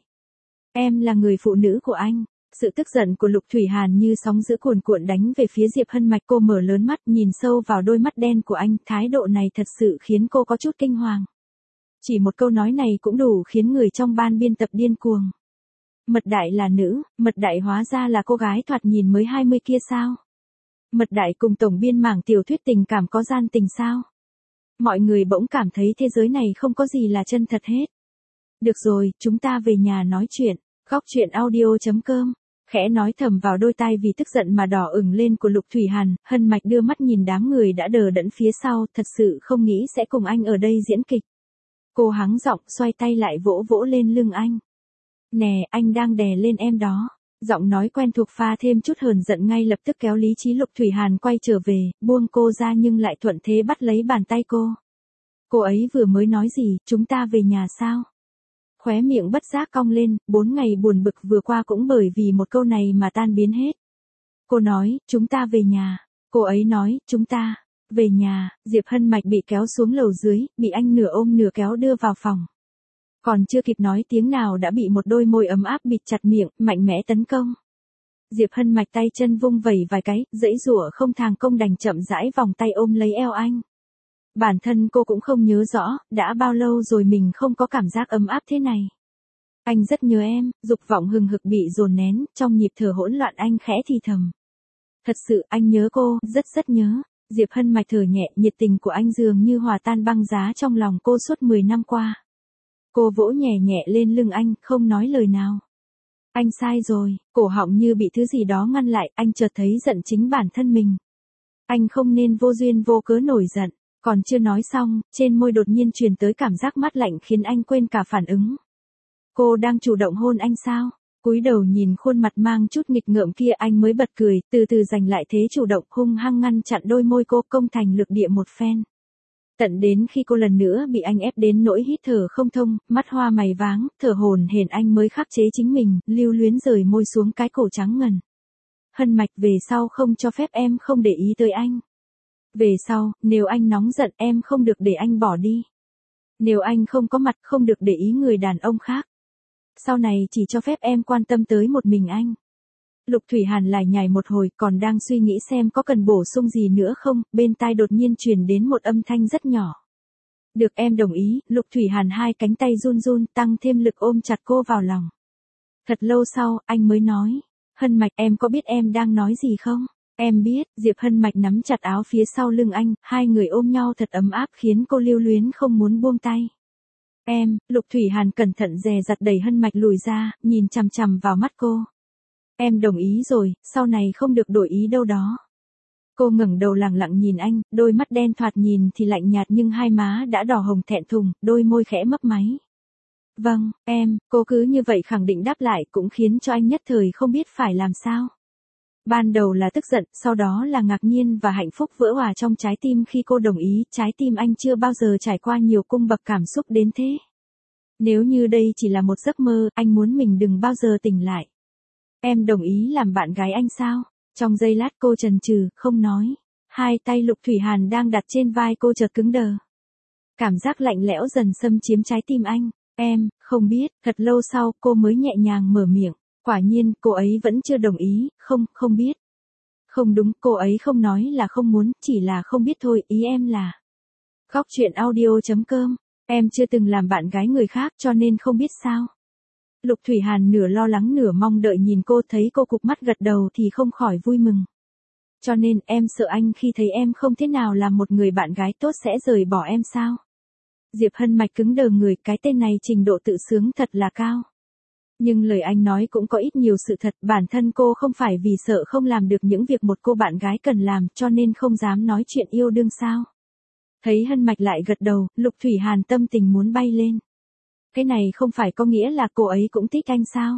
Em là người phụ nữ của anh. Sự tức giận của Lục Thủy Hàn như sóng dữ cuồn cuộn đánh về phía Diệp Hân Mạch, cô mở lớn mắt nhìn sâu vào đôi mắt đen của anh, thái độ này thật sự khiến cô có chút kinh hoàng. Chỉ một câu nói này cũng đủ khiến người trong ban biên tập điên cuồng. Mật đại là nữ, mật đại hóa ra là cô gái thoạt nhìn mới hai mươi kia sao? Mật đại cùng tổng biên mảng tiểu thuyết tình cảm có gian tình sao? Mọi người bỗng cảm thấy thế giới này không có gì là chân thật hết. Được rồi, chúng ta về nhà nói chuyện. Góc chuyện audio chấm com. Khẽ nói thầm vào đôi tai vì tức giận mà đỏ ửng lên của Lục Thủy Hàn, Hân Mạch đưa mắt nhìn đám người đã đờ đẫn phía sau, thật sự không nghĩ sẽ cùng anh ở đây diễn kịch. Cô hắng giọng xoay tay lại vỗ vỗ lên lưng anh. Nè, anh đang đè lên em đó. Giọng nói quen thuộc pha thêm chút hờn giận ngay lập tức kéo lý trí Lục Thủy Hàn quay trở về, buông cô ra nhưng lại thuận thế bắt lấy bàn tay cô. Cô ấy vừa mới nói gì, chúng ta về nhà sao? Khóe miệng bất giác cong lên, bốn ngày buồn bực vừa qua cũng bởi vì một câu này mà tan biến hết. Cô nói, chúng ta về nhà. Cô ấy nói, chúng ta, về nhà. Diệp Hân Mạch bị kéo xuống lầu dưới, bị anh nửa ôm nửa kéo đưa vào phòng. Còn chưa kịp nói tiếng nào đã bị một đôi môi ấm áp bịt chặt miệng, mạnh mẽ tấn công. Diệp Hân Mạch tay chân vung vẩy vài cái, dãy rủa không thàng công đành chậm rãi vòng tay ôm lấy eo anh. Bản thân cô cũng không nhớ rõ, đã bao lâu rồi mình không có cảm giác ấm áp thế này. Anh rất nhớ em, dục vọng hừng hực bị dồn nén, trong nhịp thở hỗn loạn anh khẽ thì thầm. Thật sự anh nhớ cô, rất rất nhớ. Diệp Hân Mạch thở nhẹ, nhiệt tình của anh dường như hòa tan băng giá trong lòng cô suốt mười năm qua. Cô vỗ nhẹ nhẹ lên lưng anh, không nói lời nào. Anh sai rồi, cổ họng như bị thứ gì đó ngăn lại, anh chợt thấy giận chính bản thân mình. Anh không nên vô duyên vô cớ nổi giận. Còn chưa nói xong, trên môi đột nhiên truyền tới cảm giác mát lạnh khiến anh quên cả phản ứng. Cô đang chủ động hôn anh sao? Cúi đầu nhìn khuôn mặt mang chút nghịch ngợm kia anh mới bật cười, từ từ giành lại thế chủ động hung hăng ngăn chặn đôi môi cô công thành lực địa một phen. Tận đến khi cô lần nữa bị anh ép đến nỗi hít thở không thông, mắt hoa mày váng, thở hổn hển anh mới khắc chế chính mình, lưu luyến rời môi xuống cái cổ trắng ngần. Hân Mạch về sau không cho phép em không để ý tới anh. Về sau, nếu anh nóng giận em không được để anh bỏ đi. Nếu anh không có mặt không được để ý người đàn ông khác. Sau này chỉ cho phép em quan tâm tới một mình anh. Lục Thủy Hàn lải nhải một hồi còn đang suy nghĩ xem có cần bổ sung gì nữa không, bên tai đột nhiên truyền đến một âm thanh rất nhỏ. Được em đồng ý, Lục Thủy Hàn hai cánh tay run run tăng thêm lực ôm chặt cô vào lòng. Thật lâu sau, anh mới nói. Hân Mạch em có biết em đang nói gì không? Em biết, Diệp Hân Mạch nắm chặt áo phía sau lưng anh, hai người ôm nhau thật ấm áp khiến cô lưu luyến không muốn buông tay. Em, Lục Thủy Hàn cẩn thận dè dặt đẩy Hân Mạch lùi ra, nhìn chằm chằm vào mắt cô. Em đồng ý rồi, sau này không được đổi ý đâu đó. Cô ngẩng đầu lẳng lặng nhìn anh, đôi mắt đen thoạt nhìn thì lạnh nhạt nhưng hai má đã đỏ hồng thẹn thùng, đôi môi khẽ mấp máy. Vâng, em, cô cứ như vậy khẳng định đáp lại cũng khiến cho anh nhất thời không biết phải làm sao. Ban đầu là tức giận, sau đó là ngạc nhiên và hạnh phúc vỡ hòa trong trái tim khi cô đồng ý, trái tim anh chưa bao giờ trải qua nhiều cung bậc cảm xúc đến thế. Nếu như đây chỉ là một giấc mơ, anh muốn mình đừng bao giờ tỉnh lại. Em đồng ý làm bạn gái anh sao? Trong giây lát cô chần chừ, không nói. Hai tay Lục Thủy Hàn đang đặt trên vai cô chợt cứng đờ. Cảm giác lạnh lẽo dần xâm chiếm trái tim anh. Em, không biết, thật lâu sau cô mới nhẹ nhàng mở miệng. Quả nhiên, cô ấy vẫn chưa đồng ý, không, không biết. Không đúng, cô ấy không nói là không muốn, chỉ là không biết thôi, ý em là. Góc truyện audio chấm com, em chưa từng làm bạn gái người khác cho nên không biết sao. Lục Thủy Hàn nửa lo lắng nửa mong đợi nhìn cô, thấy cô cụp mắt gật đầu thì không khỏi vui mừng. Cho nên em sợ anh khi thấy em không thế nào làm một người bạn gái tốt sẽ rời bỏ em sao? Diệp Hân Mạch cứng đờ người, cái tên này trình độ tự sướng thật là cao. Nhưng lời anh nói cũng có ít nhiều sự thật, bản thân cô không phải vì sợ không làm được những việc một cô bạn gái cần làm cho nên không dám nói chuyện yêu đương sao. Thấy Hân Mạch lại gật đầu, Lục Thủy Hàn tâm tình muốn bay lên. Cái này không phải có nghĩa là cô ấy cũng thích anh sao?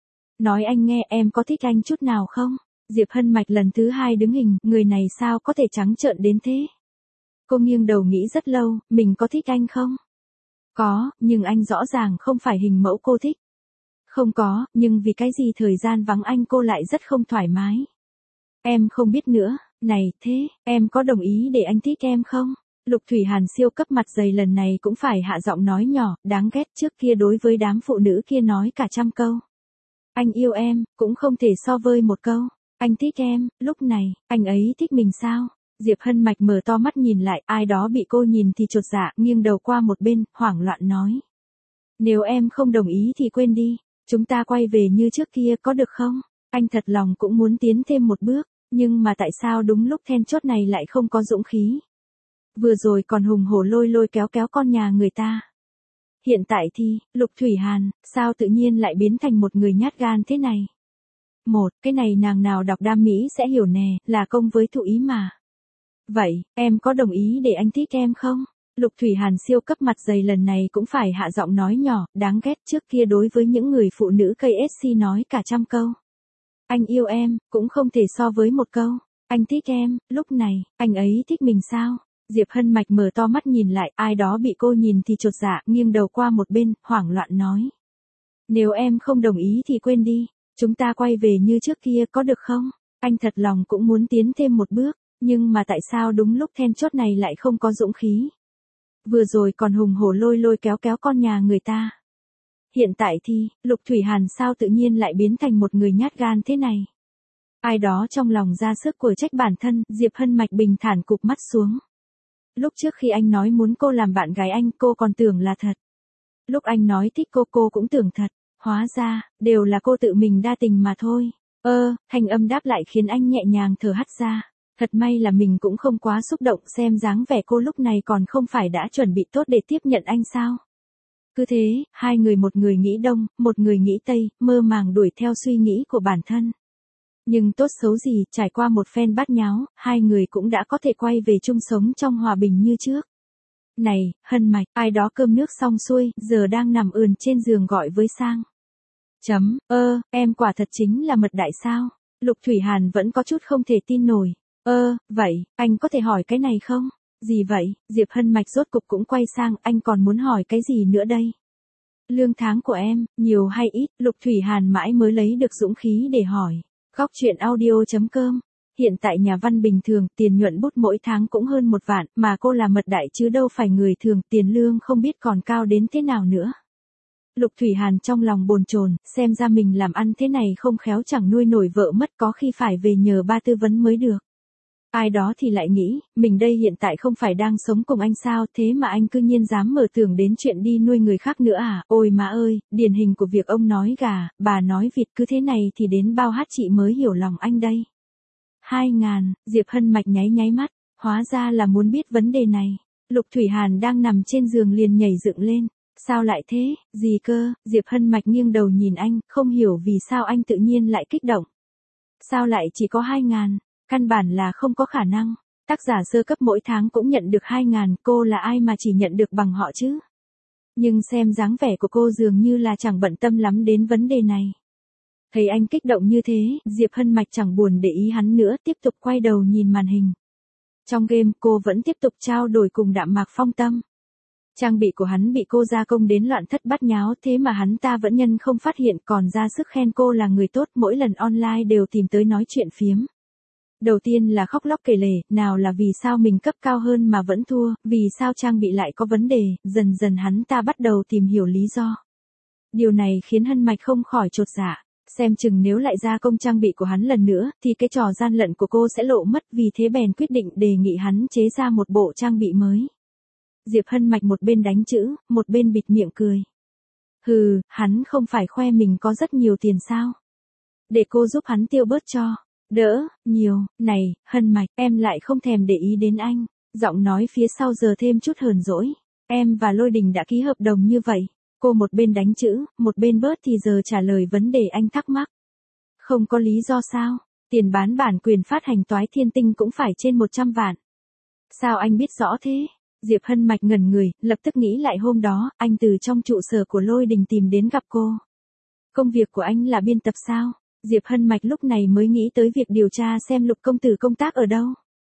Nói anh nghe, em có thích anh chút nào không? Diệp Hân Mạch lần thứ hai đứng hình, người này sao có thể trắng trợn đến thế? Cô nghiêng đầu nghĩ rất lâu, mình có thích anh không? Có, nhưng anh rõ ràng không phải hình mẫu cô thích. Không có, nhưng vì cái gì thời gian vắng anh cô lại rất không thoải mái. Em không biết nữa, này, thế, em có đồng ý để anh thích em không? Lục Thủy Hàn siêu cấp mặt dày lần này cũng phải hạ giọng nói nhỏ, đáng ghét, trước kia đối với đám phụ nữ kia nói cả trăm câu. Anh yêu em, cũng không thể so với một câu. Anh thích em, lúc này, anh ấy thích mình sao? Diệp Hân Mạch mở to mắt nhìn lại, ai đó bị cô nhìn thì chột dạ, nghiêng đầu qua một bên, hoảng loạn nói. Nếu em không đồng ý thì quên đi, chúng ta quay về như trước kia có được không? Anh thật lòng cũng muốn tiến thêm một bước, nhưng mà tại sao đúng lúc then chốt này lại không có dũng khí? Vừa rồi còn hùng hổ lôi lôi kéo kéo con nhà người ta. Hiện tại thì, Lục Thủy Hàn, sao tự nhiên lại biến thành một người nhát gan thế này? Một, cái này nàng nào đọc đam mỹ sẽ hiểu nè, là công với thụ ý mà. Vậy, em có đồng ý để anh thích em không? Lục Thủy Hàn siêu cấp mặt dày lần này cũng phải hạ giọng nói nhỏ, đáng ghét, trước kia đối với những người phụ nữ ca ét xê nói cả trăm câu. Anh yêu em, cũng không thể so với một câu. Anh thích em, lúc này, anh ấy thích mình sao? Diệp Hân Mạch mở to mắt nhìn lại, ai đó bị cô nhìn thì chột dạ, nghiêng đầu qua một bên, hoảng loạn nói. Nếu em không đồng ý thì quên đi, chúng ta quay về như trước kia có được không? Anh thật lòng cũng muốn tiến thêm một bước, nhưng mà tại sao đúng lúc then chốt này lại không có dũng khí? Vừa rồi còn hùng hổ lôi lôi kéo kéo con nhà người ta. Hiện tại thì, Lục Thủy Hàn sao tự nhiên lại biến thành một người nhát gan thế này? Ai đó trong lòng ra sức của trách bản thân, Diệp Hân Mạch bình thản cụp mắt xuống. Lúc trước khi anh nói muốn cô làm bạn gái anh, cô còn tưởng là thật. Lúc anh nói thích cô, cô cũng tưởng thật. Hóa ra, đều là cô tự mình đa tình mà thôi. Ơ, thanh âm đáp lại khiến anh nhẹ nhàng thở hắt ra. Thật may là mình cũng không quá xúc động, xem dáng vẻ cô lúc này còn không phải đã chuẩn bị tốt để tiếp nhận anh sao. Cứ thế, hai người một người nghĩ đông, một người nghĩ tây, mơ màng đuổi theo suy nghĩ của bản thân. Nhưng tốt xấu gì, trải qua một phen bát nháo, hai người cũng đã có thể quay về chung sống trong hòa bình như trước. Này, Hân Mạch, ai đó cơm nước xong xuôi, giờ đang nằm ườn trên giường gọi với sang. Chấm, ơ, em quả thật chính là mật đại sao? Lục Thủy Hàn vẫn có chút không thể tin nổi. Ơ, vậy, anh có thể hỏi cái này không? Gì vậy? Diệp Hân Mạch rốt cục cũng quay sang, anh còn muốn hỏi cái gì nữa đây? Lương tháng của em, nhiều hay ít? Lục Thủy Hàn mãi mới lấy được dũng khí để hỏi. Góc truyện audio chấm com hiện tại nhà văn bình thường, tiền nhuận bút mỗi tháng cũng hơn một vạn, mà cô là mật đại chứ đâu phải người thường, tiền lương không biết còn cao đến thế nào nữa. Lục Thủy Hàn trong lòng bồn chồn, xem ra mình làm ăn thế này không khéo chẳng nuôi nổi vợ mất, có khi phải về nhờ ba tư vấn mới được. Ai đó thì lại nghĩ, mình đây hiện tại không phải đang sống cùng anh sao, thế mà anh cư nhiên dám mở tưởng đến chuyện đi nuôi người khác nữa à, ôi má ơi, điển hình của việc ông nói gà, bà nói vịt, cứ thế này thì đến bao hát chị mới hiểu lòng anh đây. Hai ngàn, Diệp Hân Mạch nháy nháy mắt, hóa ra là muốn biết vấn đề này. Lục Thủy Hàn đang nằm trên giường liền nhảy dựng lên. Sao lại thế, gì cơ, Diệp Hân Mạch nghiêng đầu nhìn anh, không hiểu vì sao anh tự nhiên lại kích động. Sao lại chỉ có hai ngàn, căn bản là không có khả năng, tác giả sơ cấp mỗi tháng cũng nhận được hai ngàn, cô là ai mà chỉ nhận được bằng họ chứ? Nhưng xem dáng vẻ của cô dường như là chẳng bận tâm lắm đến vấn đề này. Thấy anh kích động như thế, Diệp Hân Mạch chẳng buồn để ý hắn nữa, tiếp tục quay đầu nhìn màn hình. Trong game, cô vẫn tiếp tục trao đổi cùng Đạm Mạc Phong Tâm. Trang bị của hắn bị cô gia công đến loạn thất bát nháo, thế mà hắn ta vẫn nhân không phát hiện, còn ra sức khen cô là người tốt, mỗi lần online đều tìm tới nói chuyện phiếm. Đầu tiên là khóc lóc kể lể, nào là vì sao mình cấp cao hơn mà vẫn thua, vì sao trang bị lại có vấn đề, dần dần hắn ta bắt đầu tìm hiểu lý do. Điều này khiến Hân Mạch không khỏi chột dạ, xem chừng nếu lại gia công trang bị của hắn lần nữa, thì cái trò gian lận của cô sẽ lộ mất, vì thế bèn quyết định đề nghị hắn chế ra một bộ trang bị mới. Diệp Hân Mạch một bên đánh chữ, một bên bịt miệng cười. Hừ, hắn không phải khoe mình có rất nhiều tiền sao? Để cô giúp hắn tiêu bớt cho. Đỡ, nhiều, này, Hân Mạch, em lại không thèm để ý đến anh. Giọng nói phía sau giờ thêm chút hờn dỗi. Em và Lôi Đình đã ký hợp đồng như vậy. Cô một bên đánh chữ, một bên bớt thì giờ trả lời vấn đề anh thắc mắc. Không có lý do sao? Tiền bán bản quyền phát hành Toái Thiên Tinh cũng phải trên một trăm vạn. Sao anh biết rõ thế? Diệp Hân Mạch ngẩn người, lập tức nghĩ lại hôm đó, anh từ trong trụ sở của Lôi Đình tìm đến gặp cô. Công việc của anh là biên tập sao? Diệp Hân Mạch lúc này mới nghĩ tới việc điều tra xem Lục công tử công tác ở đâu.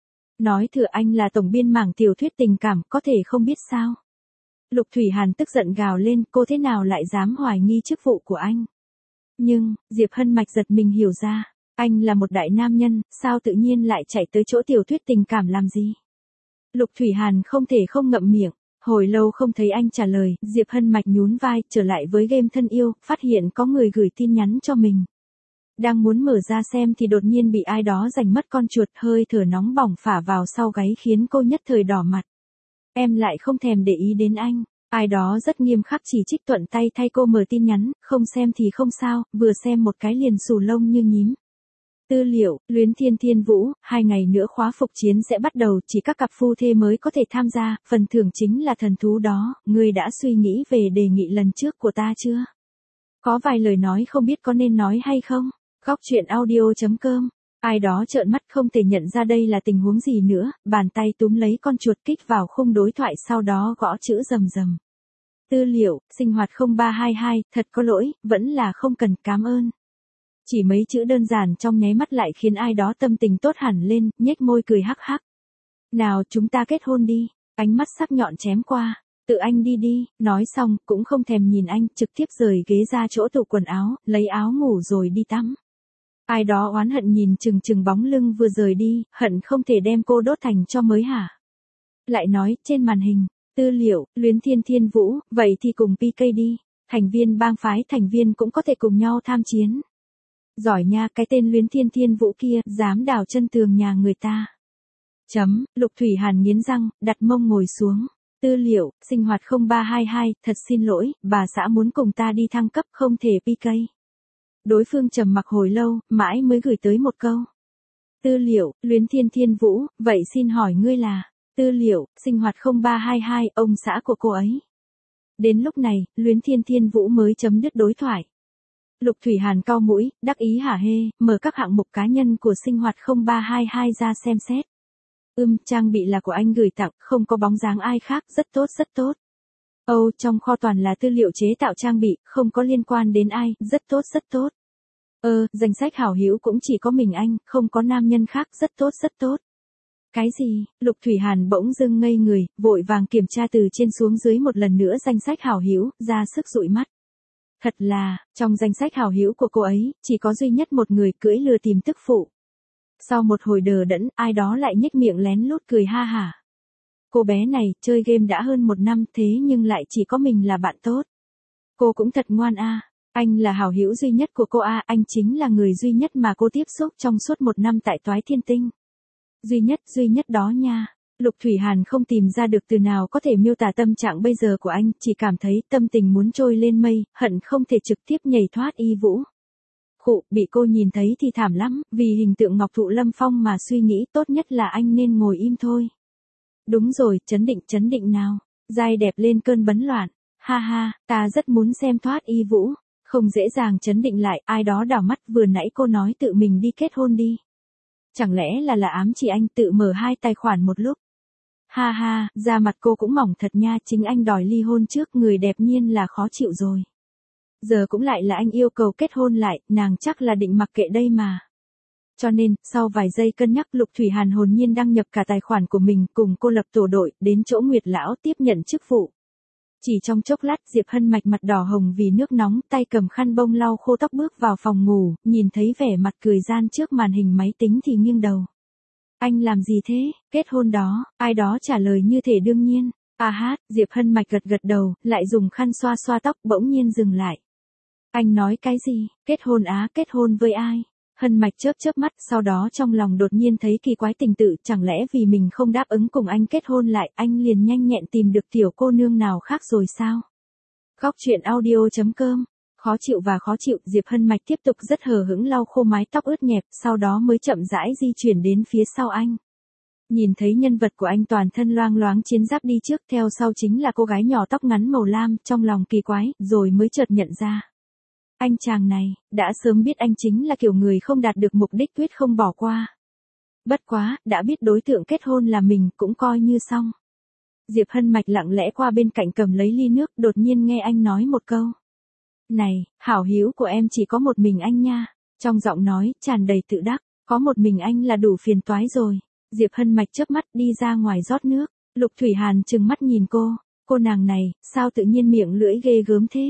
Nói thừa anh là tổng biên mảng tiểu thuyết tình cảm, có thể không biết sao? Lục Thủy Hàn tức giận gào lên, cô thế nào lại dám hoài nghi chức vụ của anh? Nhưng, Diệp Hân Mạch giật mình hiểu ra, anh là một đại nam nhân, sao tự nhiên lại chạy tới chỗ tiểu thuyết tình cảm làm gì? Lục Thủy Hàn không thể không ngậm miệng, hồi lâu không thấy anh trả lời, Diệp Hân Mạch nhún vai, trở lại với game thân yêu, phát hiện có người gửi tin nhắn cho mình. Đang muốn mở ra xem thì đột nhiên bị ai đó giành mất con chuột, hơi thở nóng bỏng phả vào sau gáy khiến cô nhất thời đỏ mặt. Em lại không thèm để ý đến anh, ai đó rất nghiêm khắc chỉ trích, thuận tay thay cô mở tin nhắn, không xem thì không sao, vừa xem một cái liền xù lông như nhím. Tư liệu, Luyến Thiên Thiên Vũ, hai ngày nữa khóa phục chiến sẽ bắt đầu, chỉ các cặp phu thê mới có thể tham gia, phần thưởng chính là thần thú đó, ngươi đã suy nghĩ về đề nghị lần trước của ta chưa? Có vài lời nói không biết có nên nói hay không? Góc truyện audio chấm com. Ai đó trợn mắt không thể nhận ra đây là tình huống gì nữa, bàn tay túm lấy con chuột kích vào khung đối thoại, sau đó gõ chữ rầm rầm. Tư liệu, sinh hoạt không ba hai hai, thật có lỗi, vẫn là không cần, cảm ơn. Chỉ mấy chữ đơn giản trong nháy mắt lại khiến ai đó tâm tình tốt hẳn lên, nhếch môi cười hắc hắc. Nào chúng ta kết hôn đi, ánh mắt sắc nhọn chém qua. Tự anh đi đi, nói xong, cũng không thèm nhìn anh, trực tiếp rời ghế ra chỗ tủ quần áo, lấy áo ngủ rồi đi tắm. Ai đó oán hận nhìn chừng chừng bóng lưng vừa rời đi, hận không thể đem cô đốt thành tro mới hả? Lại nói, trên màn hình, tư liệu, Luyến Thiên Thiên Vũ, vậy thì cùng pê ca đi, thành viên bang phái thành viên cũng có thể cùng nhau tham chiến. Giỏi nha, cái tên Luyến Thiên Thiên Vũ kia, dám đào chân tường nhà người ta. Chấm, Lục Thủy Hàn nghiến răng, đặt mông ngồi xuống. Tư liệu, sinh hoạt không ba hai hai, thật xin lỗi, bà xã muốn cùng ta đi thăng cấp, không thể pê ca. Đối phương trầm mặc hồi lâu, mãi mới gửi tới một câu. Tư liệu, Luyến Thiên Thiên Vũ, vậy xin hỏi ngươi là? Tư liệu, sinh hoạt không ba hai hai, ông xã của cô ấy. Đến lúc này, Luyến Thiên Thiên Vũ mới chấm dứt đối thoại. Lục Thủy Hàn cau mũi, đắc ý hả hê, mở các hạng mục cá nhân của sinh hoạt không ba hai hai ra xem xét. Ưm, trang bị là của anh gửi tặng, không có bóng dáng ai khác, rất tốt rất tốt. Âu, trong kho toàn là tư liệu chế tạo trang bị, không có liên quan đến ai, rất tốt rất tốt. Ơ, danh sách hảo hữu cũng chỉ có mình anh, không có nam nhân khác, rất tốt rất tốt. Cái gì? Lục Thủy Hàn bỗng dưng ngây người, vội vàng kiểm tra từ trên xuống dưới một lần nữa danh sách hảo hữu, ra sức dụi mắt. Thật là, trong danh sách hảo hữu của cô ấy, chỉ có duy nhất một người cưỡi lừa tìm tức phụ. Sau một hồi đờ đẫn, ai đó lại nhếch miệng lén lút cười ha hả. Cô bé này, chơi game đã hơn một năm thế nhưng lại chỉ có mình là bạn tốt. Cô cũng thật ngoan a. Anh là hảo hữu duy nhất của cô a, anh chính là người duy nhất mà cô tiếp xúc trong suốt một năm tại Toái Thiên Tinh. Duy nhất, duy nhất đó nha. Lục Thủy Hàn không tìm ra được từ nào có thể miêu tả tâm trạng bây giờ của anh, chỉ cảm thấy tâm tình muốn trôi lên mây, hận không thể trực tiếp nhảy thoát y vũ. Khụ, bị cô nhìn thấy thì thảm lắm, vì hình tượng Ngọc Thụ Lâm Phong mà suy nghĩ tốt nhất là anh nên ngồi im thôi. Đúng rồi, chấn định, chấn định nào. Giai đẹp lên cơn bấn loạn. Ha ha, ta rất muốn xem thoát y vũ. Không dễ dàng chấn định lại, ai đó đảo mắt, vừa nãy cô nói tự mình đi kết hôn đi. Chẳng lẽ là là ám chỉ anh tự mở hai tài khoản một lúc? Ha ha, da mặt cô cũng mỏng thật nha, chính anh đòi ly hôn trước, người đẹp nhiên là khó chịu rồi. Giờ cũng lại là anh yêu cầu kết hôn lại, nàng chắc là định mặc kệ đây mà. Cho nên, sau vài giây cân nhắc, Lục Thủy Hàn hồn nhiên đăng nhập cả tài khoản của mình, cùng cô lập tổ đội, đến chỗ Nguyệt Lão tiếp nhận chức vụ. Chỉ trong chốc lát, Diệp Hân Mạch mặt đỏ hồng vì nước nóng, tay cầm khăn bông lau khô tóc bước vào phòng ngủ, nhìn thấy vẻ mặt cười gian trước màn hình máy tính thì nghiêng đầu. Anh làm gì thế? Kết hôn đó, ai đó trả lời như thể đương nhiên. À hát, Diệp Hân Mạch gật gật đầu, lại dùng khăn xoa xoa tóc, bỗng nhiên dừng lại. Anh nói cái gì? Kết hôn á, kết hôn với ai? Hân Mạch chớp chớp mắt, sau đó trong lòng đột nhiên thấy kỳ quái tình tự, chẳng lẽ vì mình không đáp ứng cùng anh kết hôn lại, anh liền nhanh nhẹn tìm được tiểu cô nương nào khác rồi sao? Góc truyện audio chấm com. Khó chịu và khó chịu, Diệp Hân Mạch tiếp tục rất hờ hững lau khô mái tóc ướt nhẹp, sau đó mới chậm rãi di chuyển đến phía sau anh. Nhìn thấy nhân vật của anh toàn thân loang loáng chiến giáp đi trước, theo sau chính là cô gái nhỏ tóc ngắn màu lam, trong lòng kỳ quái, rồi mới chợt nhận ra. Anh chàng này, đã sớm biết anh chính là kiểu người không đạt được mục đích quyết không bỏ qua. Bất quá, đã biết đối tượng kết hôn là mình, cũng coi như xong. Diệp Hân Mạch lặng lẽ qua bên cạnh cầm lấy ly nước, đột nhiên nghe anh nói một câu. Này, hảo hữu của em chỉ có một mình anh nha. Trong giọng nói, tràn đầy tự đắc, có một mình anh là đủ phiền toái rồi. Diệp Hân Mạch chớp mắt đi ra ngoài rót nước, Lục Thủy Hàn trừng mắt nhìn cô, cô nàng này, sao tự nhiên miệng lưỡi ghê gớm thế?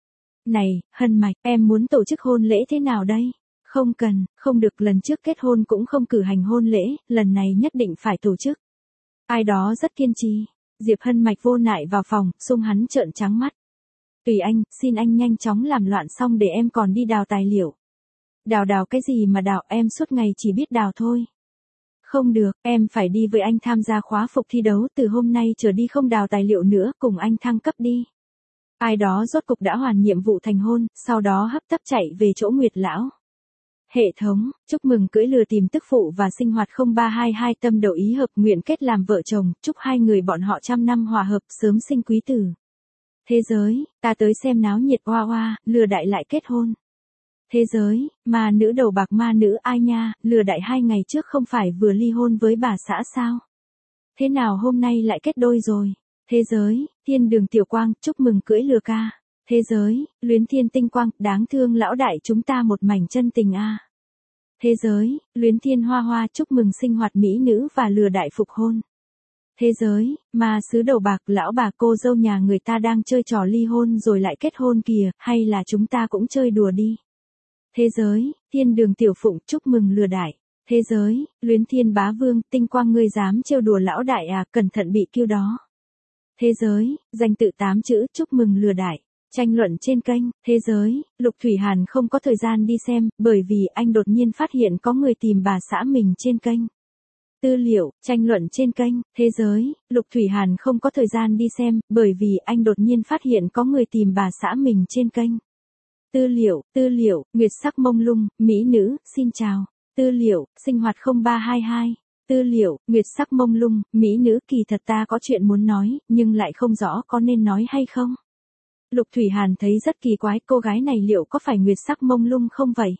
Này, Hân Mạch, em muốn tổ chức hôn lễ thế nào đây? Không cần, không được, lần trước kết hôn cũng không cử hành hôn lễ, lần này nhất định phải tổ chức. Ai đó rất kiên trì. Diệp Hân Mạch vô nại vào phòng, xung hắn trợn trắng mắt. Tùy anh, xin anh nhanh chóng làm loạn xong để em còn đi đào tài liệu. Đào đào cái gì mà đào, em suốt ngày chỉ biết đào thôi. Không được, em phải đi với anh tham gia khóa phục thi đấu, từ hôm nay trở đi không đào tài liệu nữa, cùng anh thăng cấp đi. Ai đó rốt cục đã hoàn nhiệm vụ thành hôn, sau đó hấp tấp chạy về chỗ Nguyệt Lão. Hệ thống, chúc mừng cưỡi lừa tìm tức phụ và sinh hoạt không ba hai hai tâm đầu ý hợp, nguyện kết làm vợ chồng, chúc hai người bọn họ trăm năm hòa hợp, sớm sinh quý tử. Thế giới, ta tới xem náo nhiệt oa oa, lừa đại lại kết hôn. Thế giới, ma nữ đầu bạc ma nữ ai nha, lừa đại hai ngày trước không phải vừa ly hôn với bà xã sao? Thế nào hôm nay lại kết đôi rồi? Thế giới, thiên đường tiểu quang, chúc mừng cưỡi lừa ca. Thế giới, luyến thiên tinh quang, đáng thương lão đại chúng ta một mảnh chân tình a. Thế giới, luyến thiên hoa hoa, chúc mừng sinh hoạt mỹ nữ và lừa đại phục hôn. Thế giới, mà sứ đầu bạc lão bà cô dâu nhà người ta đang chơi trò ly hôn rồi lại kết hôn kìa, hay là chúng ta cũng chơi đùa đi. Thế giới, thiên đường tiểu phụng, chúc mừng lừa đại. Thế giới, luyến thiên bá vương, tinh quang ngươi dám trêu đùa lão đại à, cẩn thận bị kêu đó. Thế giới, danh tự tám chữ, chúc mừng lừa đại. Tranh luận trên kênh, thế giới, Lục Thủy Hàn không có thời gian đi xem, bởi vì anh đột nhiên phát hiện có người tìm bà xã mình trên kênh. Tư liệu, tranh luận trên kênh, thế giới, Lục Thủy Hàn không có thời gian đi xem, bởi vì anh đột nhiên phát hiện có người tìm bà xã mình trên kênh. Tư liệu, tư liệu, nguyệt sắc mông lung, mỹ nữ, xin chào. Tư liệu, sinh hoạt không ba hai hai. Tư liệu, nguyệt sắc mông lung, mỹ nữ, kỳ thật ta có chuyện muốn nói, nhưng lại không rõ có nên nói hay không. Lục Thủy Hàn thấy rất kỳ quái, cô gái này liệu có phải nguyệt sắc mông lung không vậy?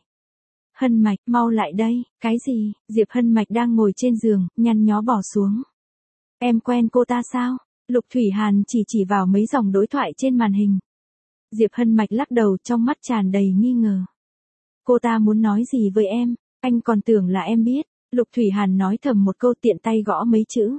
Hân Mạch, mau lại đây, cái gì? Diệp Hân Mạch đang ngồi trên giường, nhăn nhó bỏ xuống. Em quen cô ta sao? Lục Thủy Hàn chỉ chỉ vào mấy dòng đối thoại trên màn hình. Diệp Hân Mạch lắc đầu, trong mắt tràn đầy nghi ngờ. Cô ta muốn nói gì với em? Anh còn tưởng là em biết. Lục Thủy Hàn nói thầm một câu, tiện tay gõ mấy chữ.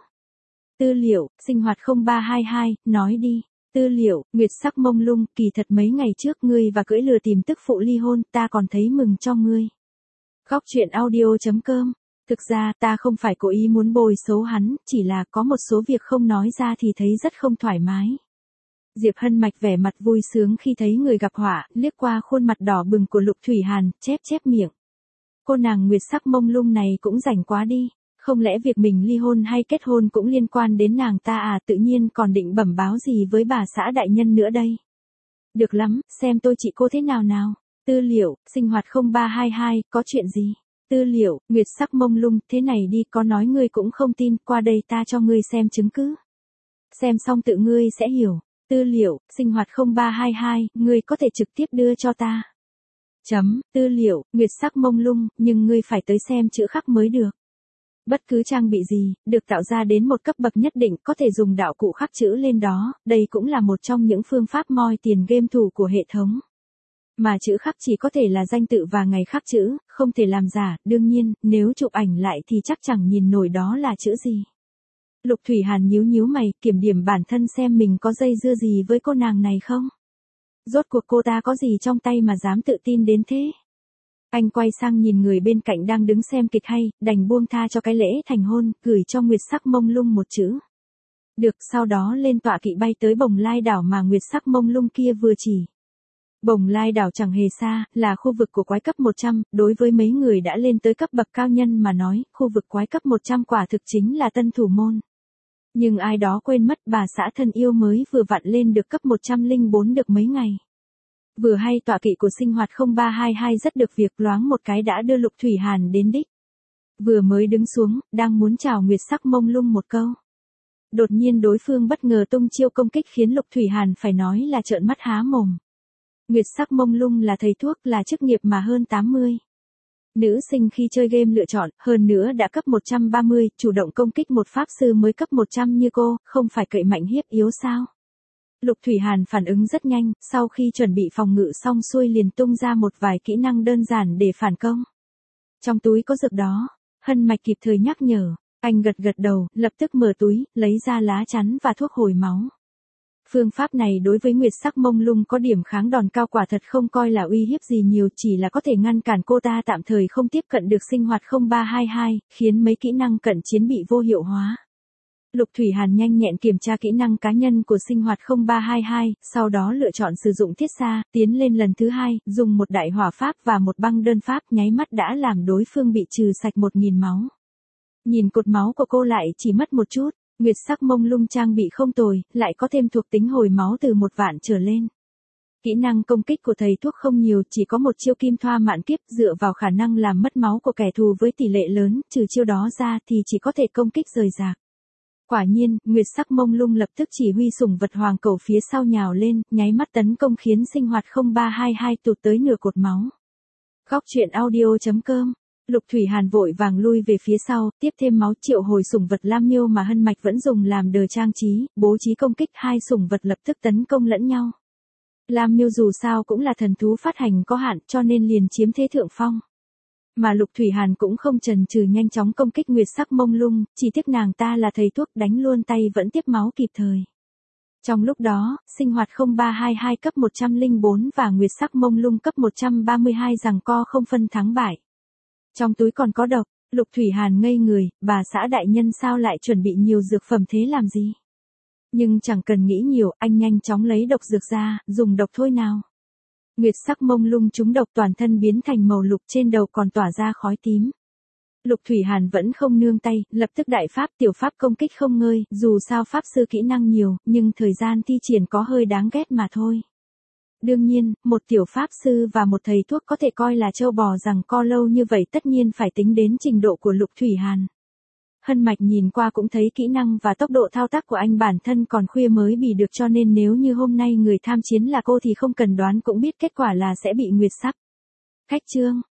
Tư liệu, sinh hoạt không ba hai hai, nói đi. Tư liệu, nguyệt sắc mông lung, kỳ thật mấy ngày trước ngươi và cưỡi lừa tìm tức phụ ly hôn, ta còn thấy mừng cho ngươi. Góc truyện audio chấm com Thực ra ta không phải cố ý muốn bôi xấu hắn, chỉ là có một số việc không nói ra thì thấy rất không thoải mái. Diệp Hân Mạch vẻ mặt vui sướng khi thấy người gặp họa, liếc qua khuôn mặt đỏ bừng của Lục Thủy Hàn, chép chép miệng. Cô nàng nguyệt sắc mông lung này cũng rảnh quá đi, không lẽ việc mình ly hôn hay kết hôn cũng liên quan đến nàng ta à, tự nhiên còn định bẩm báo gì với bà xã đại nhân nữa đây. Được lắm, xem tôi chị cô thế nào nào. Tư liệu, sinh hoạt không ba hai hai, có chuyện gì? Tư liệu, nguyệt sắc mông lung, thế này đi, có nói ngươi cũng không tin, qua đây ta cho ngươi xem chứng cứ. Xem xong tự ngươi sẽ hiểu. Tư liệu, sinh hoạt không ba hai hai, ngươi có thể trực tiếp đưa cho ta. Chấm, tư liệu, nguyệt sắc mông lung, nhưng ngươi phải tới xem chữ khắc mới được. Bất cứ trang bị gì, được tạo ra đến một cấp bậc nhất định có thể dùng đạo cụ khắc chữ lên đó, đây cũng là một trong những phương pháp moi tiền game thủ của hệ thống. Mà chữ khắc chỉ có thể là danh tự và ngày khắc chữ, không thể làm giả, đương nhiên, nếu chụp ảnh lại thì chắc chẳng nhìn nổi đó là chữ gì. Lục Thủy Hàn nhíu nhíu mày, kiểm điểm bản thân xem mình có dây dưa gì với cô nàng này không. Rốt cuộc cô ta có gì trong tay mà dám tự tin đến thế. Anh quay sang nhìn người bên cạnh đang đứng xem kịch hay, đành buông tha cho cái lễ thành hôn, gửi cho nguyệt sắc mông lung một chữ. Được, sau đó lên tọa kỵ bay tới Bồng Lai đảo mà nguyệt sắc mông lung kia vừa chỉ. Bồng Lai đảo chẳng hề xa, là khu vực của quái cấp một trăm, đối với mấy người đã lên tới cấp bậc cao nhân mà nói, khu vực quái cấp một trăm quả thực chính là tân thủ môn. Nhưng ai đó quên mất bà xã thân yêu mới vừa vặn lên được cấp một trăm lẻ bốn được mấy ngày. Vừa hay tọa kỵ của sinh hoạt không ba hai hai rất được việc, loáng một cái đã đưa Lục Thủy Hàn đến đích. Vừa mới đứng xuống, đang muốn chào nguyệt sắc mông lung một câu. Đột nhiên đối phương bất ngờ tung chiêu công kích khiến Lục Thủy Hàn phải nói là trợn mắt há mồm. Nguyệt sắc mông lung là thầy thuốc, là chức nghiệp mà hơn tám mươi. Nữ sinh khi chơi game lựa chọn, hơn nữa đã cấp một trăm ba mươi, chủ động công kích một pháp sư mới cấp một trăm như cô, không phải cậy mạnh hiếp yếu sao? Lục Thủy Hàn phản ứng rất nhanh, sau khi chuẩn bị phòng ngự xong xuôi liền tung ra một vài kỹ năng đơn giản để phản công. Trong túi có dược đó, Hân Mạch kịp thời nhắc nhở, anh gật gật đầu, lập tức mở túi, lấy ra lá chắn và thuốc hồi máu. Phương pháp này đối với nguyệt sắc mông lung có điểm kháng đòn cao, quả thật không coi là uy hiếp gì nhiều, chỉ là có thể ngăn cản cô ta tạm thời không tiếp cận được sinh hoạt không ba hai hai, khiến mấy kỹ năng cận chiến bị vô hiệu hóa. Lục Thủy Hàn nhanh nhẹn kiểm tra kỹ năng cá nhân của sinh hoạt không ba hai hai, sau đó lựa chọn sử dụng thiết xa, tiến lên lần thứ hai, dùng một đại hỏa pháp và một băng đơn pháp, nháy mắt đã làm đối phương bị trừ sạch một nghìn máu. Nhìn cột máu của cô lại chỉ mất một chút. Nguyệt sắc mông lung trang bị không tồi, lại có thêm thuộc tính hồi máu từ một vạn trở lên. Kỹ năng công kích của thầy thuốc không nhiều, chỉ có một chiêu kim thoa mạn kiếp, dựa vào khả năng làm mất máu của kẻ thù với tỷ lệ lớn, trừ chiêu đó ra thì chỉ có thể công kích rời rạc. Quả nhiên, Nguyệt sắc mông lung lập tức chỉ huy sủng vật hoàng cẩu phía sau nhào lên, nháy mắt tấn công khiến sinh hoạt không ba hai hai tụt tới nửa cột máu. Góc truyện audio chấm com. Lục Thủy Hàn vội vàng lui về phía sau, tiếp thêm máu, triệu hồi sủng vật Lam Miêu mà Hân Mạch vẫn dùng làm đờ trang trí, bố trí công kích, hai sủng vật lập tức tấn công lẫn nhau. Lam Miêu dù sao cũng là thần thú phát hành có hạn, cho nên liền chiếm thế thượng phong. Mà Lục Thủy Hàn cũng không chần chừ nhanh chóng công kích nguyệt sắc mông lung, chỉ tiếc nàng ta là thầy thuốc, đánh luôn tay vẫn tiếp máu kịp thời. Trong lúc đó, sinh hoạt không ba hai hai cấp một trăm lẻ bốn và nguyệt sắc mông lung cấp một trăm ba mươi hai giằng co không phân thắng bại. Trong túi còn có độc, Lục Thủy Hàn ngây người, bà xã đại nhân sao lại chuẩn bị nhiều dược phẩm thế làm gì? Nhưng chẳng cần nghĩ nhiều, anh nhanh chóng lấy độc dược ra, dùng độc thôi nào. Nguyệt sắc mông lung trúng độc, toàn thân biến thành màu lục, trên đầu còn tỏa ra khói tím. Lục Thủy Hàn vẫn không nương tay, lập tức đại pháp tiểu pháp công kích không ngơi, dù sao pháp sư kỹ năng nhiều, nhưng thời gian thi triển có hơi đáng ghét mà thôi. Đương nhiên, một tiểu pháp sư và một thầy thuốc có thể coi là trâu bò rằng co lâu như vậy, tất nhiên phải tính đến trình độ của Lục Thủy Hàn. Hân Mạch nhìn qua cũng thấy kỹ năng và tốc độ thao tác của anh bản thân còn khuya mới bị được, cho nên nếu như hôm nay người tham chiến là cô thì không cần đoán cũng biết kết quả là sẽ bị nguyệt sắc. Khách chương